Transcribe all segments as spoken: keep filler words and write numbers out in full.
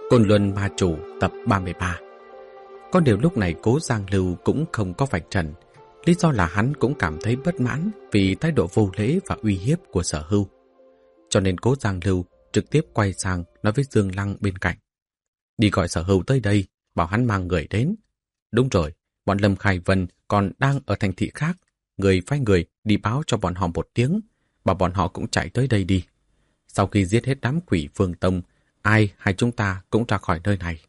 Côn Luân Ma Chủ tập ba mươi ba. Có điều lúc này Cố Giang Lưu cũng không có vạch trần, lý do là hắn cũng cảm thấy bất mãn vì thái độ vô lễ và uy hiếp của Sở Hưu. Cho nên Cố Giang Lưu trực tiếp quay sang nói với Dương Lăng bên cạnh: đi gọi Sở Hưu tới đây, bảo hắn mang người đến. Đúng rồi, bọn Lâm Khai Vân còn đang ở thành thị khác, người phái người đi báo cho bọn họ một tiếng, bảo bọn họ cũng chạy tới đây đi. Sau khi giết hết đám quỷ Phương Tông, ai hay chúng ta cũng ra khỏi nơi này.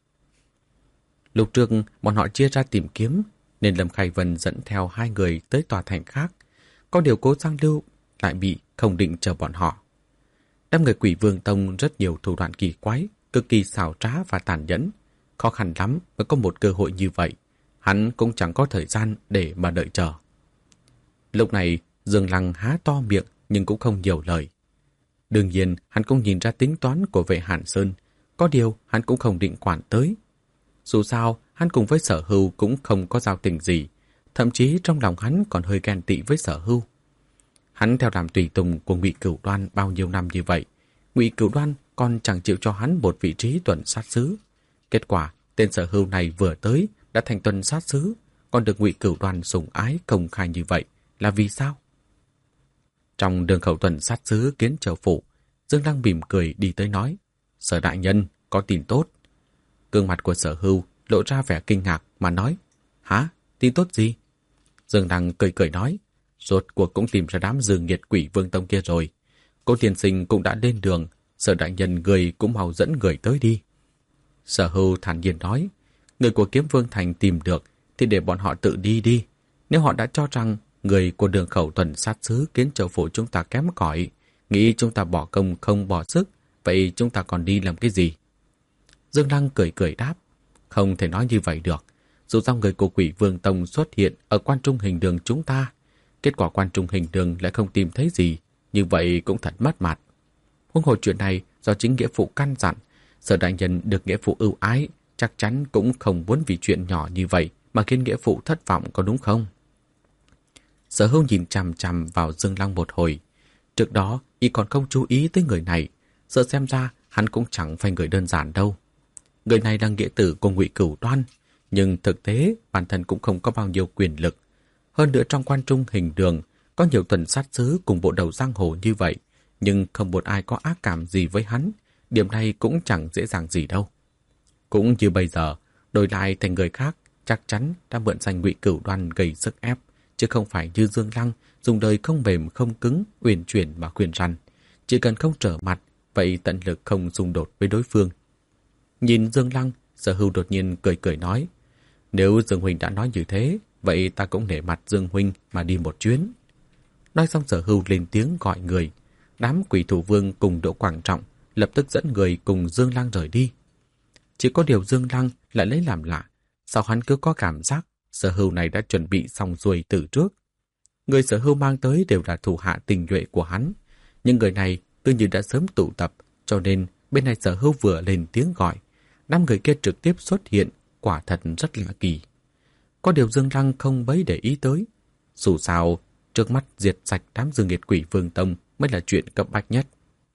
Lúc trước bọn họ chia ra tìm kiếm, nên Lâm Khai Vân dẫn theo hai người tới tòa thành khác. Có điều Cố Giang Lưu lại bị không định chờ bọn họ. Đám người quỷ Vương Tông rất nhiều thủ đoạn kỳ quái, cực kỳ xảo trá và tàn nhẫn. Khó khăn lắm mới có một cơ hội như vậy, hắn cũng chẳng có thời gian để mà đợi chờ. Lúc này Dương Lăng há to miệng nhưng cũng không nhiều lời. Đương nhiên hắn cũng nhìn ra tính toán của Vệ Hàn Sơn, có điều hắn cũng không định quản tới. Dù sao, hắn cùng với Sở Hưu cũng không có giao tình gì, thậm chí trong lòng hắn còn hơi ghen tị với Sở Hưu. Hắn theo làm tùy tùng của Ngụy Cửu Đoan bao nhiêu năm như vậy, Ngụy Cửu Đoan còn chẳng chịu cho hắn một vị trí tuần sát sứ. Kết quả, tên Sở Hưu này vừa tới đã thành tuần sát sứ, còn được Ngụy Cửu Đoan sủng ái công khai như vậy là vì sao? Trong đường khẩu tuần sát sứ Kiến Châu Phủ, Dương Lăng mỉm cười đi tới nói: Sở đại nhân, có tin tốt. Gương mặt của Sở Hưu lộ ra vẻ kinh ngạc mà nói: hả? Tin tốt gì? Dương Lăng cười cười nói: rốt cuộc cũng tìm ra đám dương nghiệt quỷ Vương Tông kia rồi. Cô tiên sinh cũng đã lên đường, Sở đại nhân người cũng mau dẫn người tới đi. Sở Hưu thản nhiên nói: người của Kiếm Vương Thành tìm được thì để bọn họ tự đi đi. Nếu họ đã cho rằng người của đường khẩu tuần sát sứ Kiến Châu Phủ chúng ta kém cỏi, nghĩ chúng ta bỏ công không bỏ sức, vậy chúng ta còn đi làm cái gì? Dương Lăng cười cười đáp: không thể nói như vậy được. Dù sao người của Quỷ Vương Tông xuất hiện ở quan trung hình đường chúng ta, kết quả quan trung hình đường lại không tìm thấy gì, như vậy cũng thật mất mặt. Huống hồ chuyện này do chính nghĩa phụ căn dặn, Sở đại nhân được nghĩa phụ ưu ái, chắc chắn cũng không muốn vì chuyện nhỏ như vậy mà khiến nghĩa phụ thất vọng, có đúng không? Sở Hưu nhìn chằm chằm vào Dương Lăng một hồi. Trước đó y còn không chú ý tới người này, giờ xem ra hắn cũng chẳng phải người đơn giản đâu. Người này là nghĩa tử của Ngụy Cửu Đoan, nhưng thực tế bản thân cũng không có bao nhiêu quyền lực. Hơn nữa trong quan trung hình đường có nhiều tuần sát sứ cùng bộ đầu giang hồ như vậy, nhưng không một ai có ác cảm gì với hắn. Điểm này cũng chẳng dễ dàng gì đâu. Cũng như bây giờ, đổi lại thành người khác chắc chắn đã mượn danh Ngụy Cửu Đoan gây sức ép, chứ không phải như Dương Lăng dùng đời không mềm không cứng, uyển chuyển mà khuyên răn. Chỉ cần không trở mặt, vậy tận lực không xung đột với đối phương. Nhìn Dương Lăng, Sở Hưu đột nhiên cười cười nói: nếu Dương huynh đã nói như thế, vậy ta cũng nể mặt Dương huynh mà đi một chuyến. Nói xong Sở Hưu lên tiếng gọi người. Đám quỷ thủ vương cùng Đỗ Quảng Trọng lập tức dẫn người cùng Dương Lăng rời đi. Chỉ có điều Dương Lăng lại lấy làm lạ, sao hắn cứ có cảm giác Sở Hưu này đã chuẩn bị xong xuôi từ trước. Người Sở Hưu mang tới đều là thủ hạ tình nhuệ của hắn, nhưng người này cứ như đã sớm tụ tập, cho nên bên này Sở Hưu vừa lên tiếng gọi, năm người kia trực tiếp xuất hiện, quả thật rất lạ kỳ. Có điều Dương Lăng không mấy để ý tới. Dù sao, trước mắt diệt sạch đám dương nghiệt quỷ Vương Tông mới là chuyện cấp bách nhất.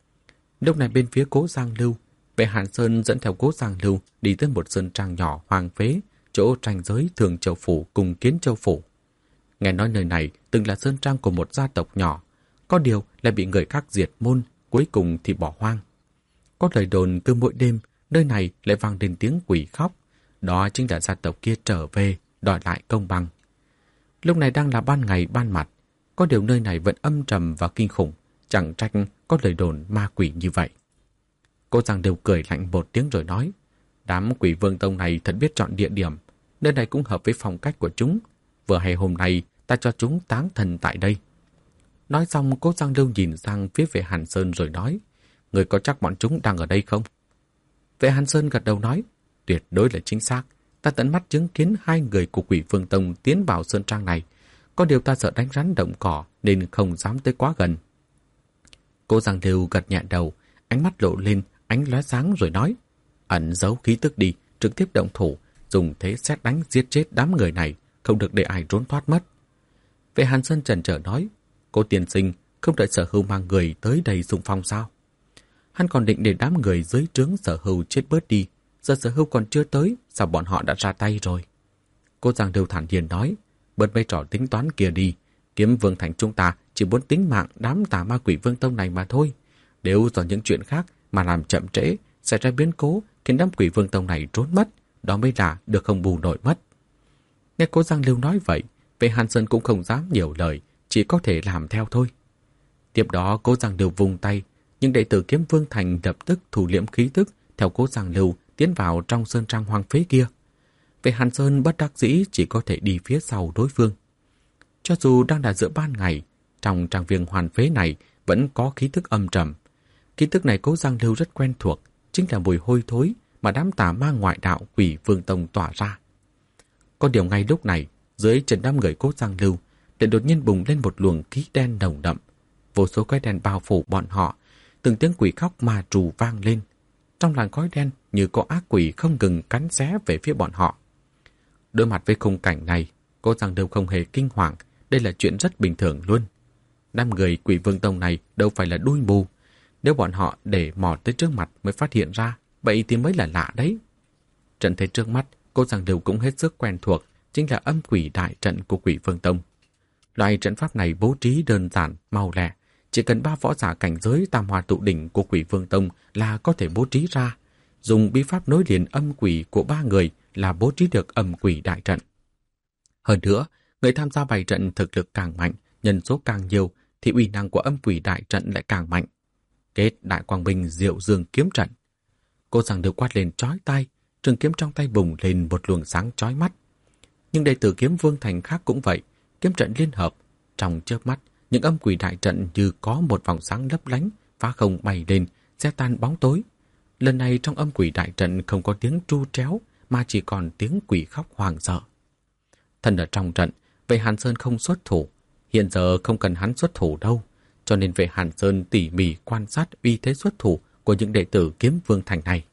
Lúc này bên phía Cố Giang Lưu, Vệ Hàn Sơn dẫn theo Cố Giang Lưu đi tới một sơn trang nhỏ hoang phế, chỗ ranh giới Thường Châu Phủ cùng Kiến Châu Phủ. Nghe nói nơi này từng là sơn trang của một gia tộc nhỏ, có điều lại bị người khác diệt môn, cuối cùng thì bỏ hoang. Có lời đồn cứ mỗi đêm nơi này lại vang lên tiếng quỷ khóc, đó chính là gia tộc kia trở về đòi lại công bằng. Lúc này đang là ban ngày ban mặt, có điều nơi này vẫn âm trầm và kinh khủng, chẳng trách có lời đồn ma quỷ như vậy. Cô Giang đều cười lạnh một tiếng rồi nói: đám quỷ Vương Tông này thật biết chọn địa điểm, nơi này cũng hợp với phong cách của chúng. Vừa hay hôm nay ta cho chúng táng thần tại đây. Nói xong Cố Giang Lưu nhìn sang phía Vệ Hàn Sơn rồi nói: người có chắc bọn chúng đang ở đây không? Vệ Hàn Sơn gật đầu nói: tuyệt đối là chính xác. Ta tận mắt chứng kiến hai người của quỷ Vương Tông tiến vào sơn trang này, có điều ta sợ đánh rắn động cỏ nên không dám tới quá gần. Cố Giang Lưu gật nhẹ đầu, ánh mắt lộ lên ánh lóe sáng rồi nói: ẩn giấu khí tức đi, trực tiếp động thủ, dùng thế sét đánh giết chết đám người này, không được để ai trốn thoát mất. Vệ Hàn Sơn chần chờ nói: Cố tiên sinh không đợi Sở Hưu mang người tới đây xung phong sao? Hắn còn định để đám người dưới trướng Sở Hưu chết bớt đi, giờ Sở Hưu còn chưa tới, sao bọn họ đã ra tay rồi? Cố Giang Lưu thản nhiên nói, bớt mấy trò tính toán kia đi. Kiếm Vương Thành chúng ta chỉ muốn tính mạng đám tà ma Quỷ Vương Tông này mà thôi. Nếu do những chuyện khác mà làm chậm trễ, xảy ra biến cố khiến đám Quỷ Vương Tông này trốn mất, đó mới là được không bù nổi mất. Nghe Cố Giang Lưu nói vậy, Vệ Hàn Sơn cũng không dám nhiều lời, chỉ có thể làm theo thôi. Tiếp đó Cố Giang Lưu vung tay, nhưng đệ tử Kiếm Vương Thành lập tức thủ liễm khí tức theo Cố Giang Lưu tiến vào trong sơn trang hoang phế kia. Vệ Hàn Sơn bất đắc dĩ chỉ có thể đi phía sau đối phương. Cho dù đang là giữa ban ngày, trong trang viên hoàn phế này vẫn có khí tức âm trầm. Khí tức này Cố Giang Lưu rất quen thuộc, chính là mùi hôi thối mà đám tà ma ngoại đạo Quỷ Vương Tông tỏa ra. Có điều ngay lúc này, dưới chân đám người Cố Giang Lưu lại đột nhiên bùng lên một luồng khí đen nồng đậm. Vô số khói đen bao phủ bọn họ, từng tiếng quỷ khóc ma trù vang lên. Trong làn khói đen như có ác quỷ không ngừng cắn xé về phía bọn họ. Đối mặt với khung cảnh này, Cố Giang Lưu không hề kinh hoàng, đây là chuyện rất bình thường luôn. Đám người Quỷ Vương Tông này đâu phải là đuôi mù, nếu bọn họ để mò tới trước mặt mới phát hiện ra, vậy thì mới là lạ đấy. Trận thế trước mắt, Cố Giang Lưu cũng hết sức quen thuộc, chính là âm quỷ đại trận của Quỷ Vương Tông. Loại trận pháp này bố trí đơn giản, mau lẹ, chỉ cần ba võ giả cảnh giới tam hoa tụ đỉnh của Quỷ Vương Tông là có thể bố trí ra. Dùng bí pháp nối liền âm quỷ của ba người là bố trí được âm quỷ đại trận. Hơn nữa, người tham gia bày trận thực lực càng mạnh, nhân số càng nhiều thì uy năng của âm quỷ đại trận lại càng mạnh. Kết Đại Quang Minh Diệu Dương kiếm trận. Cô Giang Lưu quát lên chói tai, trường kiếm trong tay bùng lên một luồng sáng chói mắt. Nhưng đệ tử Kiếm Vương Thành khác cũng vậy, kiếm trận liên hợp. Trong chớp mắt, những âm quỷ đại trận như có một vòng sáng lấp lánh, phá không bay lên, xé tan bóng tối. Lần này trong âm quỷ đại trận không có tiếng tru tréo, mà chỉ còn tiếng quỷ khóc hoàng sợ. Thân ở trong trận, Vệ Hàn Sơn không xuất thủ. Hiện giờ không cần hắn xuất thủ đâu, cho nên Vệ Hàn Sơn tỉ mỉ quan sát uy thế xuất thủ của những đệ tử Kiếm Vương Thành này.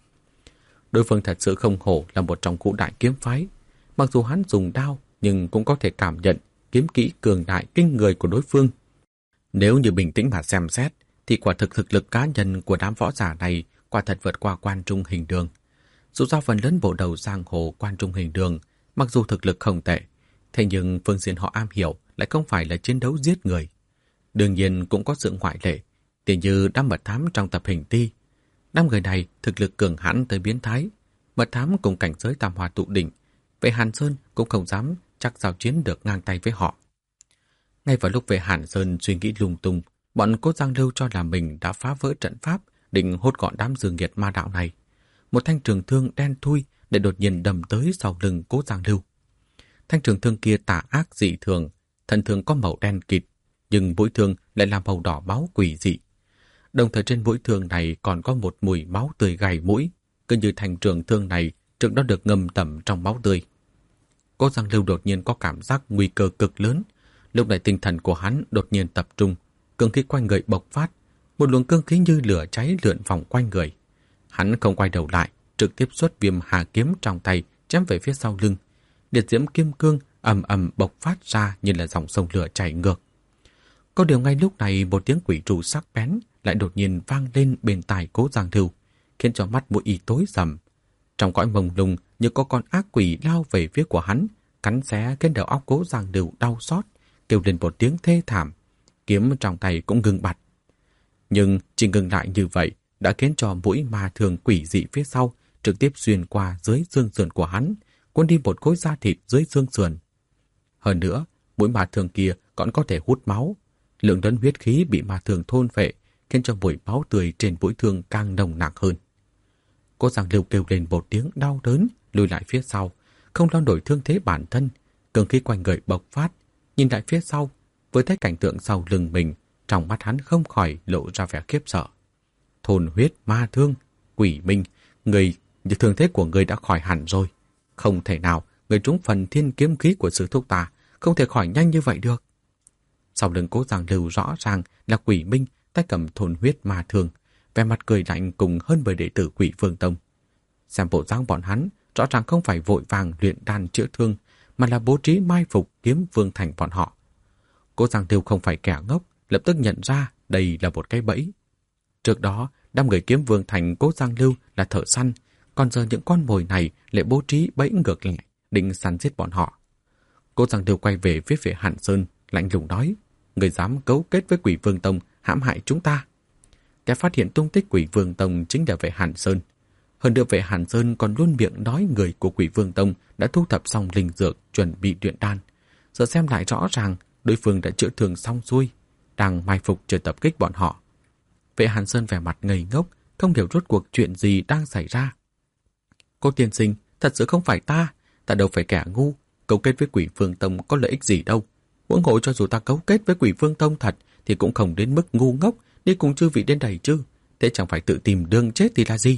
Đối phương thật sự không hổ là một trong ngũ đại kiếm phái. Mặc dù hắn dùng đao, nhưng cũng có thể cảm nhận kiếm kỹ cường đại kinh người của đối phương. Nếu như bình tĩnh mà xem xét, thì quả thực thực lực cá nhân của đám võ giả này quả thật vượt qua Quan Trung Hình Đường. Dù do phần lớn bộ đầu giang hồ Quan Trung Hình Đường, mặc dù thực lực không tệ, thế nhưng phương diện họ am hiểu lại không phải là chiến đấu giết người. Đương nhiên cũng có sự ngoại lệ, tỉ như đám mật thám trong tập Hình Ti. Đám người này thực lực cường hãn tới biến thái, mật thám cùng cảnh giới tam hoa tụ đỉnh, Vệ Hàn Sơn cũng không dám chắc giao chiến được ngang tay với họ. Ngay vào lúc Vệ Hàn Sơn suy nghĩ lung tung, bọn Cố Giang Lưu cho là mình đã phá vỡ trận pháp, định hốt gọn đám dương nghiệt ma đạo này. Một thanh trường thương đen thui để đột nhiên đâm tới sau lưng Cố Giang Lưu. Thanh trường thương kia tà ác dị thường, thân thương có màu đen kịt, nhưng mũi thương lại là màu đỏ máu quỷ dị. Đồng thời trên mũi thương này còn có một mùi máu tươi gay mũi, cứ như thanh trường thương này trước đó được ngâm tẩm trong máu tươi. Cố Giang Lưu đột nhiên có cảm giác nguy cơ cực lớn. Lúc này tinh thần của hắn đột nhiên tập trung, cương khí quanh người bộc phát, một luồng cương khí như lửa cháy lượn vòng quanh người. Hắn không quay đầu lại, trực tiếp xuất Viêm Hà kiếm trong tay chém về phía sau lưng. Liệt diễm kim cương ầm ầm bộc phát ra như là dòng sông lửa chảy ngược. Có điều ngay lúc này một tiếng quỷ trụ sắc bén lại đột nhiên vang lên bên tai Cố Giang Lưu, khiến cho mắt mũi y tối sầm. Trong cõi mông lung như có con ác quỷ lao về phía của hắn, cắn xé cái đầu óc Cố Giang Lưu đau xót, kêu lên một tiếng thê thảm. Kiếm trong tay cũng ngừng bặt. Nhưng chỉ ngừng lại như vậy đã khiến cho mũi ma thường quỷ dị phía sau trực tiếp xuyên qua dưới xương sườn của hắn, cuốn đi một khối da thịt dưới xương sườn. Hơn nữa, mũi ma thường kia còn có thể hút máu. Lượng lớn huyết khí bị ma thường thôn phệ, khiến cho mùi máu tươi trên mũi thương càng nồng nặc hơn. Cố Giang Lưu kêu lên một tiếng đau đớn, lùi lại phía sau, không lo nổi thương thế bản thân, cường khí quanh người bộc phát, nhìn lại phía sau, với thấy cảnh tượng sau lưng mình, trong mắt hắn không khỏi lộ ra vẻ khiếp sợ. Thôn huyết ma thương, quỷ minh, người thương thế của người đã khỏi hẳn rồi. Không thể nào, người trúng phần thiên kiếm khí của sư thúc ta, không thể khỏi nhanh như vậy được. Sau lưng Cố Giang Lưu rõ ràng là quỷ minh, tay cầm thôn huyết ma thương, vẻ mặt cười lạnh cùng hơn mười đệ tử Quỷ Vương Tông. Xem bộ dáng bọn hắn, rõ ràng không phải vội vàng luyện đan chữa thương, mà là bố trí mai phục Kiếm Vương Thành bọn họ. Cố Giang Lưu không phải kẻ ngốc, lập tức nhận ra đây là một cái bẫy. Trước đó, đám người Kiếm Vương Thành Cố Giang Lưu là thợ săn, Còn giờ những con mồi này lại bố trí bẫy ngược lại, định săn giết bọn họ. Cố Giang Lưu quay về phía Vệ Hàn Sơn, lạnh lùng nói, người dám cấu kết với Quỷ Vương Tông hãm hại chúng ta. Kẻ phát hiện tung tích Quỷ Vương Tông chính là Vệ Hàn Sơn. Hơn nữa Vệ Hàn Sơn còn luôn miệng nói người của Quỷ Vương Tông đã thu thập xong linh dược chuẩn bị luyện đan. Giờ xem lại rõ ràng đối phương đã chữa thương xong xuôi, đang mai phục chờ tập kích bọn họ. Vệ Hàn Sơn vẻ mặt ngây ngốc, không hiểu rốt cuộc chuyện gì đang xảy ra. Cô tiên sinh, thật sự không phải ta, ta đâu phải kẻ ngu, cấu kết với Quỷ Vương Tông có lợi ích gì đâu. Huống hồ cho dù ta cấu kết với Quỷ Vương Tông thật thì cũng không đến mức ngu ngốc đi cùng chư vị đến đây chứ, thế chẳng phải tự tìm đường chết thì là gì.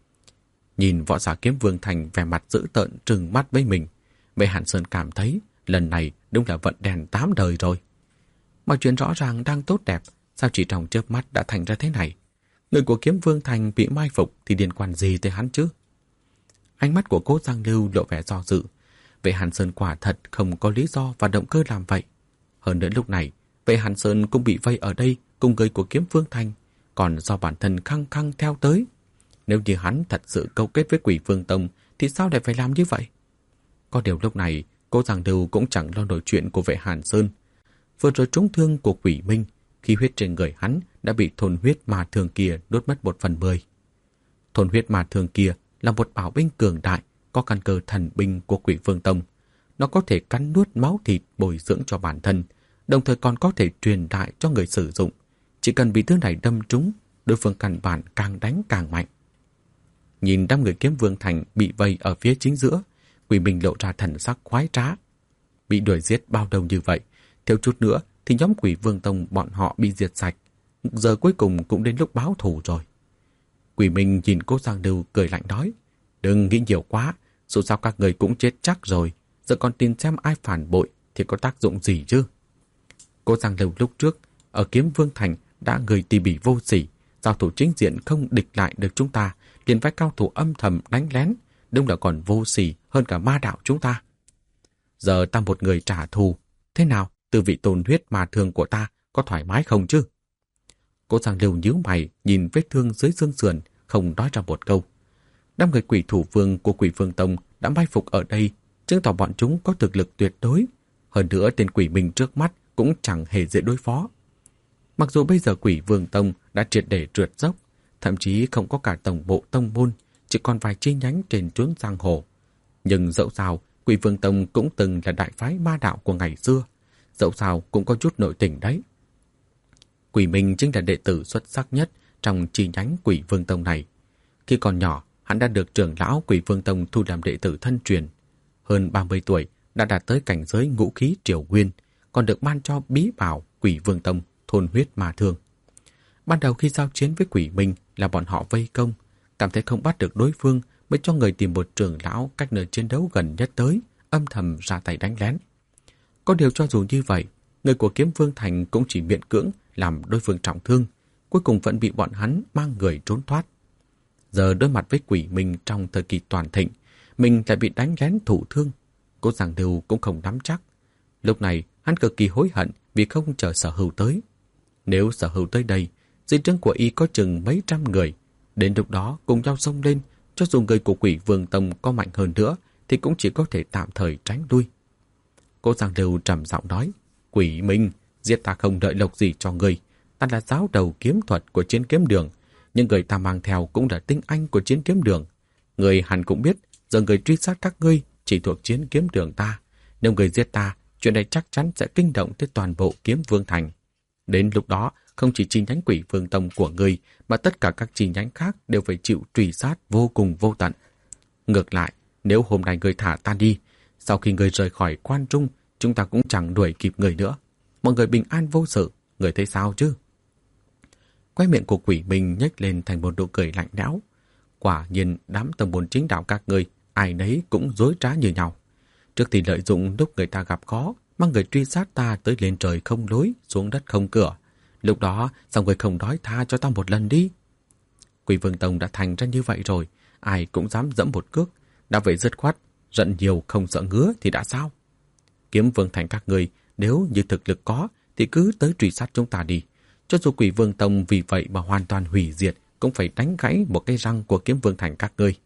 Nhìn võ giả Kiếm Vương Thành vẻ mặt dữ tợn trừng mắt với mình, Vệ Hàn Sơn cảm thấy lần này đúng là vận đèn tám đời rồi. Mọi chuyện rõ ràng đang tốt đẹp, sao chỉ trong chớp mắt đã thành ra thế này? Người của Kiếm Vương Thành bị mai phục thì liên quan gì tới hắn chứ? Ánh mắt của Cố Giang Lưu lộ vẻ do dự. Vệ Hàn Sơn quả thật không có lý do và động cơ làm vậy. Hơn nữa lúc này, Vệ Hàn Sơn cũng bị vây ở đây cùng người của Kiếm Vương Thành, còn do bản thân khăng khăng theo tới. Nếu như hắn thật sự cấu kết với Quỷ Vương Tông thì sao lại phải làm như vậy? Có điều lúc này, Cố Giang Lưu cũng chẳng lo nổi chuyện của Vệ Hàn Sơn. Vừa rồi trúng thương của Quỷ Minh, khí huyết trên người hắn đã bị thôn huyết ma thương kia đốt mất một phần mười. Thôn huyết ma thương kia là một bảo binh cường đại, có căn cơ thần binh của Quỷ Vương Tông. Nó có thể cắn nuốt máu thịt bồi dưỡng cho bản thân, đồng thời còn có thể truyền đại cho người sử dụng. Chỉ cần bị thứ này đâm trúng, đối phương căn bản càng đánh càng mạnh. Nhìn đám người Kiếm Vương Thành bị vây ở phía chính giữa, Quỷ Minh lộ ra thần sắc khoái trá. Bị đuổi giết bao đầu như vậy, thiếu chút nữa thì nhóm Quỷ Vương Tông bọn họ bị diệt sạch. Giờ cuối cùng cũng đến lúc báo thù rồi. Quỷ Minh nhìn Cố Giang Lưu cười lạnh nói, đừng nghĩ nhiều quá, dù sao các người cũng chết chắc rồi, giờ còn tìm xem ai phản bội thì có tác dụng gì chứ. Cố Giang Lưu lúc trước ở Kiếm Vương Thành đã người tỉ mỉ vô sỉ, giao thủ chính diện không địch lại được chúng ta, liền phải cao thủ âm thầm đánh lén, đúng là còn vô sỉ hơn cả ma đạo chúng ta. Giờ ta một người trả thù, thế nào, từ vị tồn huyết mà thương của ta có thoải mái không chứ? Cố Giang Lưu nhíu mày nhìn vết thương dưới xương sườn, không nói ra một câu. Đám người Quỷ Thủ Vương của Quỷ Vương Tông đã mai phục ở đây, chứng tỏ bọn chúng có thực lực tuyệt đối. Hơn nữa tên Quỷ Minh trước mắt cũng chẳng hề dễ đối phó. Mặc dù bây giờ Quỷ Vương Tông đã triệt để trượt dốc, thậm chí không có cả tổng bộ tông môn, chỉ còn vài chi nhánh trên chốn giang hồ. Nhưng dẫu sao, Quỷ Vương Tông cũng từng là đại phái ma đạo của ngày xưa, dẫu sao cũng có chút nội tình đấy. Quỷ Minh chính là đệ tử xuất sắc nhất trong chi nhánh Quỷ Vương Tông này. Khi còn nhỏ, hắn đã được trưởng lão Quỷ Vương Tông thu làm đệ tử thân truyền. Hơn ba mươi tuổi, đã đạt tới cảnh giới ngũ khí triều nguyên, còn được ban cho bí bảo Quỷ Vương Tông thôn huyết ma thương. Ban đầu khi giao chiến với Quỷ Minh là bọn họ vây công, cảm thấy không bắt được đối phương mới cho người tìm một trưởng lão cách nơi chiến đấu gần nhất tới, âm thầm ra tay đánh lén. Có điều cho dù như vậy, người của Kiếm Vương Thành cũng chỉ miễn cưỡng làm đối phương trọng thương, cuối cùng vẫn bị bọn hắn mang người trốn thoát. Giờ đối mặt với Quỷ Minh trong thời kỳ toàn thịnh, mình lại bị đánh lén thụ thương. Cố Giang Lưu cũng không nắm chắc. Lúc này hắn cực kỳ hối hận vì không chờ Sở Hữu tới. Nếu Sở Hữu tới đây, di trướng của y có chừng mấy trăm người. Đến lúc đó cùng nhau xông lên, cho dù người của Quỷ Vương Tông có mạnh hơn nữa thì cũng chỉ có thể tạm thời tránh lui. Cố Giang Lưu trầm giọng nói, Quỷ Minh, giết ta không đợi lộc gì cho ngươi. Ta là giáo đầu kiếm thuật của Chiến Kiếm Đường, nhưng người ta mang theo cũng là tinh anh của Chiến Kiếm Đường. Người hẳn cũng biết, giờ người truy sát các ngươi chỉ thuộc Chiến Kiếm Đường ta. Nếu người giết ta, chuyện này chắc chắn sẽ kinh động tới toàn bộ Kiếm Vương Thành. Đến lúc đó, không chỉ chi nhánh Quỷ Vương Tông của ngươi, mà tất cả các chi nhánh khác đều phải chịu truy sát vô cùng vô tận. Ngược lại, nếu hôm nay ngươi thả ta đi, sau khi ngươi rời khỏi quan trung, chúng ta cũng chẳng đuổi kịp người nữa. Mọi người bình an vô sự, người thấy sao chứ? Quay miệng của Quỷ Minh nhếch lên thành một nụ cười lạnh lẽo. Quả nhiên đám tông môn chính đạo các ngươi, ai nấy cũng dối trá như nhau. Trước thì lợi dụng lúc người ta gặp khó, mang người truy sát ta tới lên trời không lối, xuống đất không cửa. Lúc đó, sao người không đói tha cho ta một lần đi? Quỷ Vương Tông đã thành ra như vậy rồi, ai cũng dám dẫm một cước. Đã vậy dứt khoát, giận nhiều không sợ ngứa thì đã sao? Kiếm Vương Thành các ngươi, nếu như thực lực có thì cứ tới truy sát chúng ta đi. Cho dù Quỷ Vương Tông vì vậy mà hoàn toàn hủy diệt, cũng phải đánh gãy một cái răng của Kiếm Vương Thành các ngươi.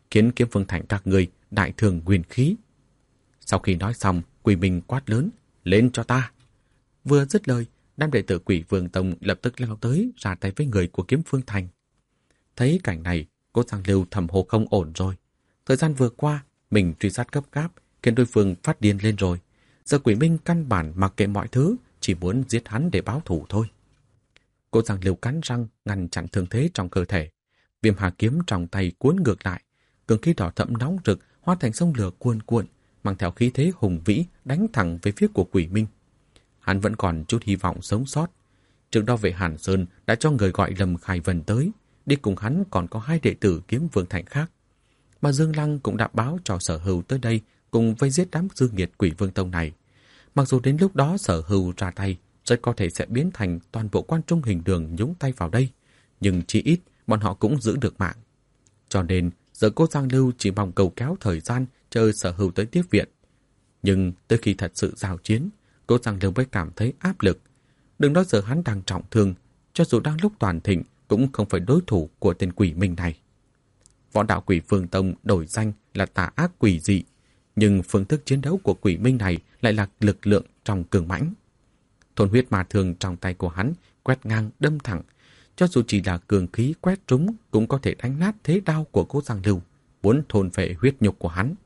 khiến Kiếm Vương Thành các ngươi đại thương nguyên khí. Sau khi nói xong, Quỷ Minh quát lớn, lên cho ta. Vừa dứt lời, đám đệ tử Quỷ Vương Tông lập tức lao tới ra tay với người của Kiếm Vương Thành. Thấy cảnh này, Cố Giang Lưu thầm hô không ổn rồi. Thời gian vừa qua, mình truy sát gấp gáp, khiến đối phương phát điên lên rồi. Giờ Quỷ Minh căn bản mặc kệ mọi thứ, chỉ muốn giết hắn để báo thù thôi. Cố Giang Lưu cắn răng ngăn chặn thương thế trong cơ thể. Viêm hà kiếm trong tay cuốn ngược lại, cường khí đỏ thẫm nóng rực hóa thành sông lửa cuồn cuộn, mang theo khí thế hùng vĩ đánh thẳng về phía của Quỷ Minh. Hắn vẫn còn chút hy vọng sống sót. Trước đó Vệ Hàn Sơn đã cho người gọi Lâm Khai Vân tới, đi cùng hắn còn có hai đệ tử Kiếm Vương Thành khác. Mà Dương Lăng cũng đã báo cho Sở Hưu tới đây cùng vây giết đám dư nghiệt Quỷ Vương Tông này. Mặc dù đến lúc đó Sở Hưu ra tay, rất có thể sẽ biến thành toàn bộ quan trung hình đường nhúng tay vào đây, nhưng chỉ ít bọn họ cũng giữ được mạng. Cho nên giờ Cố Giang Lưu chỉ mong cầu kéo thời gian chờ Sở Hưu tới tiếp viện. Nhưng tới khi thật sự giao chiến, Cố Giang Lưu mới cảm thấy áp lực. Đừng nói giờ hắn đang trọng thương, cho dù đang lúc toàn thịnh cũng không phải đối thủ của tên Quỷ Minh này. Võ đạo Quỷ Vương Tông đổi danh là tà ác quỷ dị, nhưng phương thức chiến đấu của Quỷ Minh này lại là lực lượng trong cường mãnh. Thôn huyết ma thương trong tay của hắn quét ngang đâm thẳng, cho dù chỉ là cường khí quét trúng cũng có thể đánh nát thế đao của Cố Giang Lưu, muốn thôn phệ huyết nhục của hắn.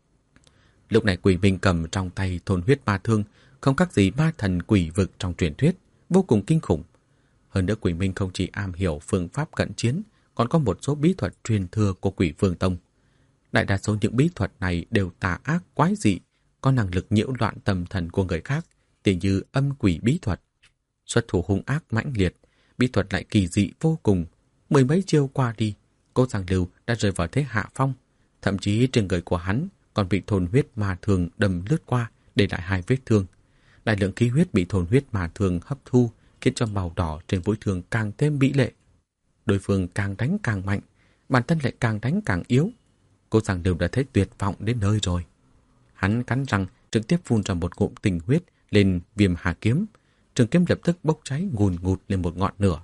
Lúc này Quỷ Minh cầm trong tay thôn huyết ma thương, không khác gì ma thần quỷ vực trong truyền thuyết, vô cùng kinh khủng. Hơn nữa Quỷ Minh không chỉ am hiểu phương pháp cận chiến, còn có một số bí thuật truyền thừa của Quỷ Vương Tông. Đại đa số những bí thuật này đều tà ác quái dị, có năng lực nhiễu loạn tâm thần của người khác, tỉ như âm quỷ bí thuật. Xuất thủ hung ác mãnh liệt, bí thuật lại kỳ dị vô cùng. Mười mấy chiêu qua đi, Cố Giang Lưu đã rơi vào thế hạ phong. Thậm chí trên người của hắn còn bị thôn huyết ma thương đâm lướt qua, để lại hai vết thương. Đại lượng khí huyết bị thôn huyết ma thương hấp thu, khiến cho màu đỏ trên vết thương càng thêm mỹ lệ. Đối phương càng đánh càng mạnh, bản thân lại càng đánh càng yếu. Cố Giang Lưu đã thấy tuyệt vọng đến nơi rồi. Hắn cắn răng trực tiếp phun ra một ngụm tình huyết lên viêm hà kiếm. Trường kiếm lập tức bốc cháy ngùn ngụt lên một ngọn lửa.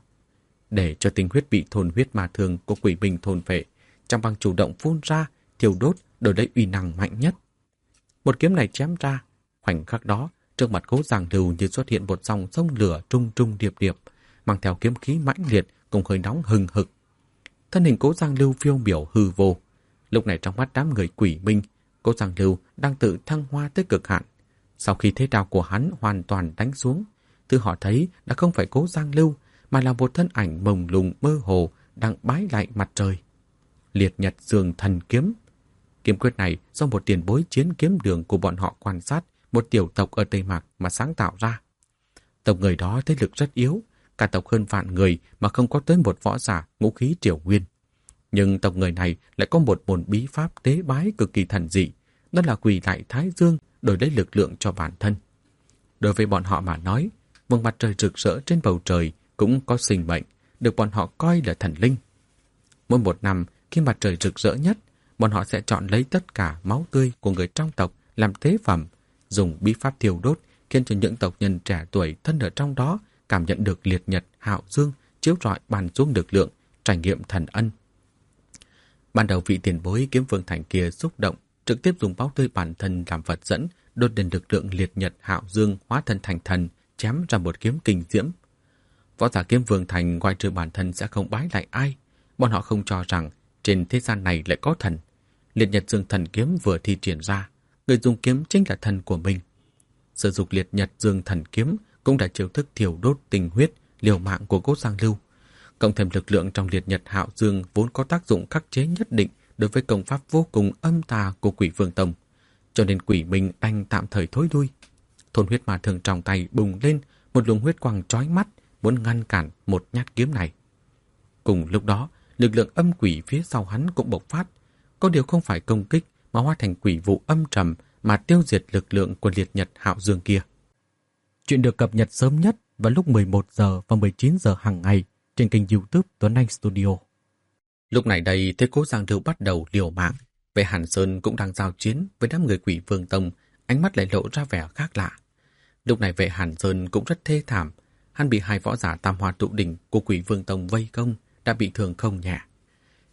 Để cho tình huyết bị thôn huyết ma thương của Quỷ Minh thôn phệ, Trang Băng chủ động phun ra, thiêu đốt, đổi lấy uy năng mạnh nhất. Một kiếm này chém ra, khoảnh khắc đó, trước mặt Cố Giang Lưu như xuất hiện một dòng sông lửa trung trung điệp điệp, mang theo kiếm khí mãnh liệt cùng hơi nóng hừng hực. Thân hình Cố Giang Lưu phiêu miểu hư vô. Lúc này trong mắt đám người Quỷ Minh, Cố Giang Lưu đang tự thăng hoa tới cực hạn. Sau khi thế đao của hắn hoàn toàn đánh xuống, thứ họ thấy đã không phải Cố Giang Lưu, mà là một thân ảnh mông lung mơ hồ đang bái lại mặt trời. Liệt Nhật Dương Thần Kiếm. Kiếm quyết này do một tiền bối chiến kiếm đường của bọn họ quan sát một tiểu tộc ở Tây Mạc mà sáng tạo ra. Tộc người đó thế lực rất yếu, cả tộc hơn vạn người mà không có tới một võ giả ngũ khí triều nguyên. Nhưng tộc người này lại có một môn bí pháp tế bái cực kỳ thần dị, đó là quỳ lại Thái Dương đổi lấy lực lượng cho bản thân. Đối với bọn họ mà nói, vầng mặt trời rực rỡ trên bầu trời cũng có sinh mệnh, được bọn họ coi là thần linh. Mỗi một năm, khi mặt trời rực rỡ nhất, bọn họ sẽ chọn lấy tất cả máu tươi của người trong tộc làm tế phẩm, dùng bí pháp thiêu đốt khiến cho những tộc nhân trẻ tuổi thân ở trong đó cảm nhận được liệt nhật hạo dương chiếu rọi bàn xuống lực lượng, trải nghiệm thần ân. Ban đầu vị tiền bối Kiếm Vương Thành kia xúc động, trực tiếp dùng máu tươi bản thân làm vật dẫn, đốt lên lực lượng liệt nhật hạo dương hóa thân thành thần, chém ra một kiếm kinh diễm. Võ giả Kiếm Vương Thành ngoài trừ bản thân sẽ không bái lại ai. Bọn họ không cho rằng trên thế gian này lại có thần. Liệt Nhật Dương Thần Kiếm vừa thi triển ra, người dùng kiếm chính là thần của mình. Sử dụng Liệt Nhật Dương Thần Kiếm cũng là chiêu thức thiêu đốt tình huyết, liều mạng của Cố Giang Lưu. Cộng thêm lực lượng trong Liệt Nhật Hạo Dương vốn có tác dụng khắc chế nhất định đối với công pháp vô cùng âm tà của Quỷ Vương Tông, cho nên Quỷ Minh đành tạm thời thối lui. Thôn huyết ma thương trong tay bùng lên, một luồng huyết quang chói mắt muốn ngăn cản một nhát kiếm này. Cùng lúc đó, lực lượng âm quỷ phía sau hắn cũng bộc phát, có điều không phải công kích mà hóa thành quỷ vụ âm trầm mà tiêu diệt lực lượng của Liệt Nhật Hạo Dương kia. Chuyện được cập nhật sớm nhất vào lúc mười một giờ và mười chín giờ hàng ngày trên kênh YouTube Tuấn Anh Studio. Lúc này đây, thấy Cố Giang Lưu bắt đầu liều mạng, Vệ Hàn Sơn cũng đang giao chiến với đám người Quỷ Vương Tông, ánh mắt lại lộ ra vẻ khác lạ. Lúc này Vệ Hàn Sơn cũng rất thê thảm, hắn bị hai võ giả tam hoa tụ đỉnh của Quỷ Vương Tông vây công, đã bị thương không nhẹ.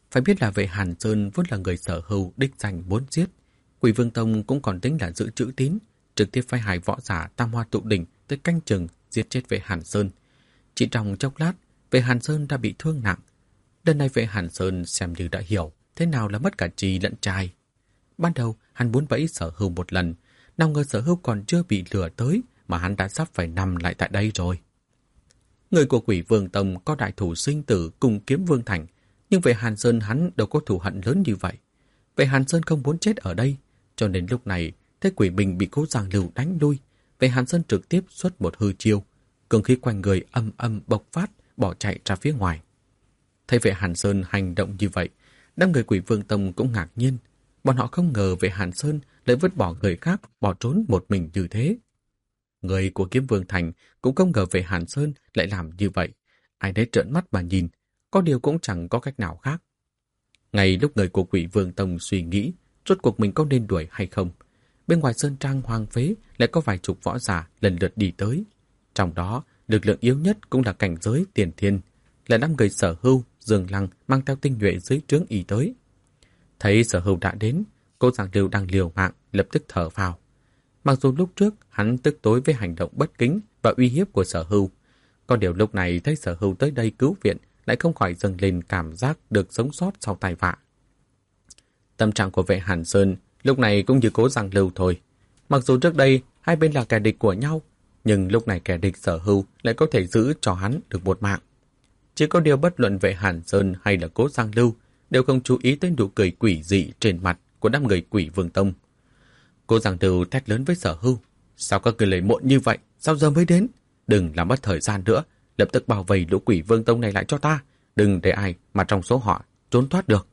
Phải biết là vệ Hàn Sơn vốn là người Sở Hưu đích danh muốn giết. Quỷ Vương Tông cũng còn tính là giữ chữ tín, trực tiếp phái hai võ giả Tam Hoa Tụ Đỉnh tới canh chừng giết chết vệ Hàn Sơn. Chỉ trong chốc lát, vệ Hàn Sơn đã bị thương nặng. Lần này vệ Hàn Sơn xem như đã hiểu thế nào là mất cả trì lẫn trai. Ban đầu hắn muốn bẫy Sở Hưu một lần, nào ngờ Sở Hưu còn chưa bị lừa tới mà hắn đã sắp phải nằm lại tại đây rồi. Người của Quỷ Vương Tông có đại thủ sinh tử cùng Kiếm Vương Thành, nhưng vệ Hàn Sơn hắn đâu có thù hận lớn như vậy. Vệ Hàn Sơn không muốn chết ở đây, cho nên lúc này thấy Quỷ Bình bị Cố Giang Lưu đánh lui, vệ Hàn Sơn trực tiếp xuất một hư chiêu, cường khí quanh người âm âm bộc phát, bỏ chạy ra phía ngoài. Thấy vệ Hàn Sơn hành động như vậy, đám người Quỷ Vương Tông cũng ngạc nhiên. Bọn họ không ngờ vệ Hàn Sơn lại vứt bỏ người khác, bỏ trốn một mình như thế. Người của Kiếm Vương Thành cũng không ngờ vệ Hàn Sơn lại làm như vậy. Ai đấy trợn mắt mà nhìn, có điều cũng chẳng có cách nào khác. Ngay lúc người của Quỷ Vương Tông suy nghĩ rốt cuộc mình có nên đuổi hay không, bên ngoài sơn trang hoang phế lại có vài chục võ giả lần lượt đi tới. Trong đó, lực lượng yếu nhất cũng là cảnh giới tiền thiên, là năm người Sở Hưu, Dương Lăng mang theo tinh nhuệ dưới trướng y tới. Thấy Sở Hưu đã đến, Cố Giang Lưu đang liều mạng lập tức thở phào. Mặc dù lúc trước hắn tức tối với hành động bất kính và uy hiếp của Sở Hưu, có điều lúc này thấy Sở Hưu tới đây cứu viện lại không khỏi dâng lên cảm giác được sống sót sau tai vạ. Tâm trạng của vệ Hàn Sơn lúc này cũng như Cố Giang Lưu thôi. Mặc dù trước đây hai bên là kẻ địch của nhau, nhưng lúc này kẻ địch Sở Hưu lại có thể giữ cho hắn được một mạng. Chỉ có điều bất luận vệ Hàn Sơn hay là Cố Giang Lưu đều không chú ý tới nụ cười quỷ dị trên mặt của đám người Quỷ Vương Tông. Cố Giang Lưu thét lớn với Sở Hưu: "Sao các người lấy muộn như vậy? Sao giờ mới đến? Đừng làm mất thời gian nữa, lập tức bảo vệ lũ Quỷ Vương Tông này lại cho ta, đừng để ai mà trong số họ trốn thoát được."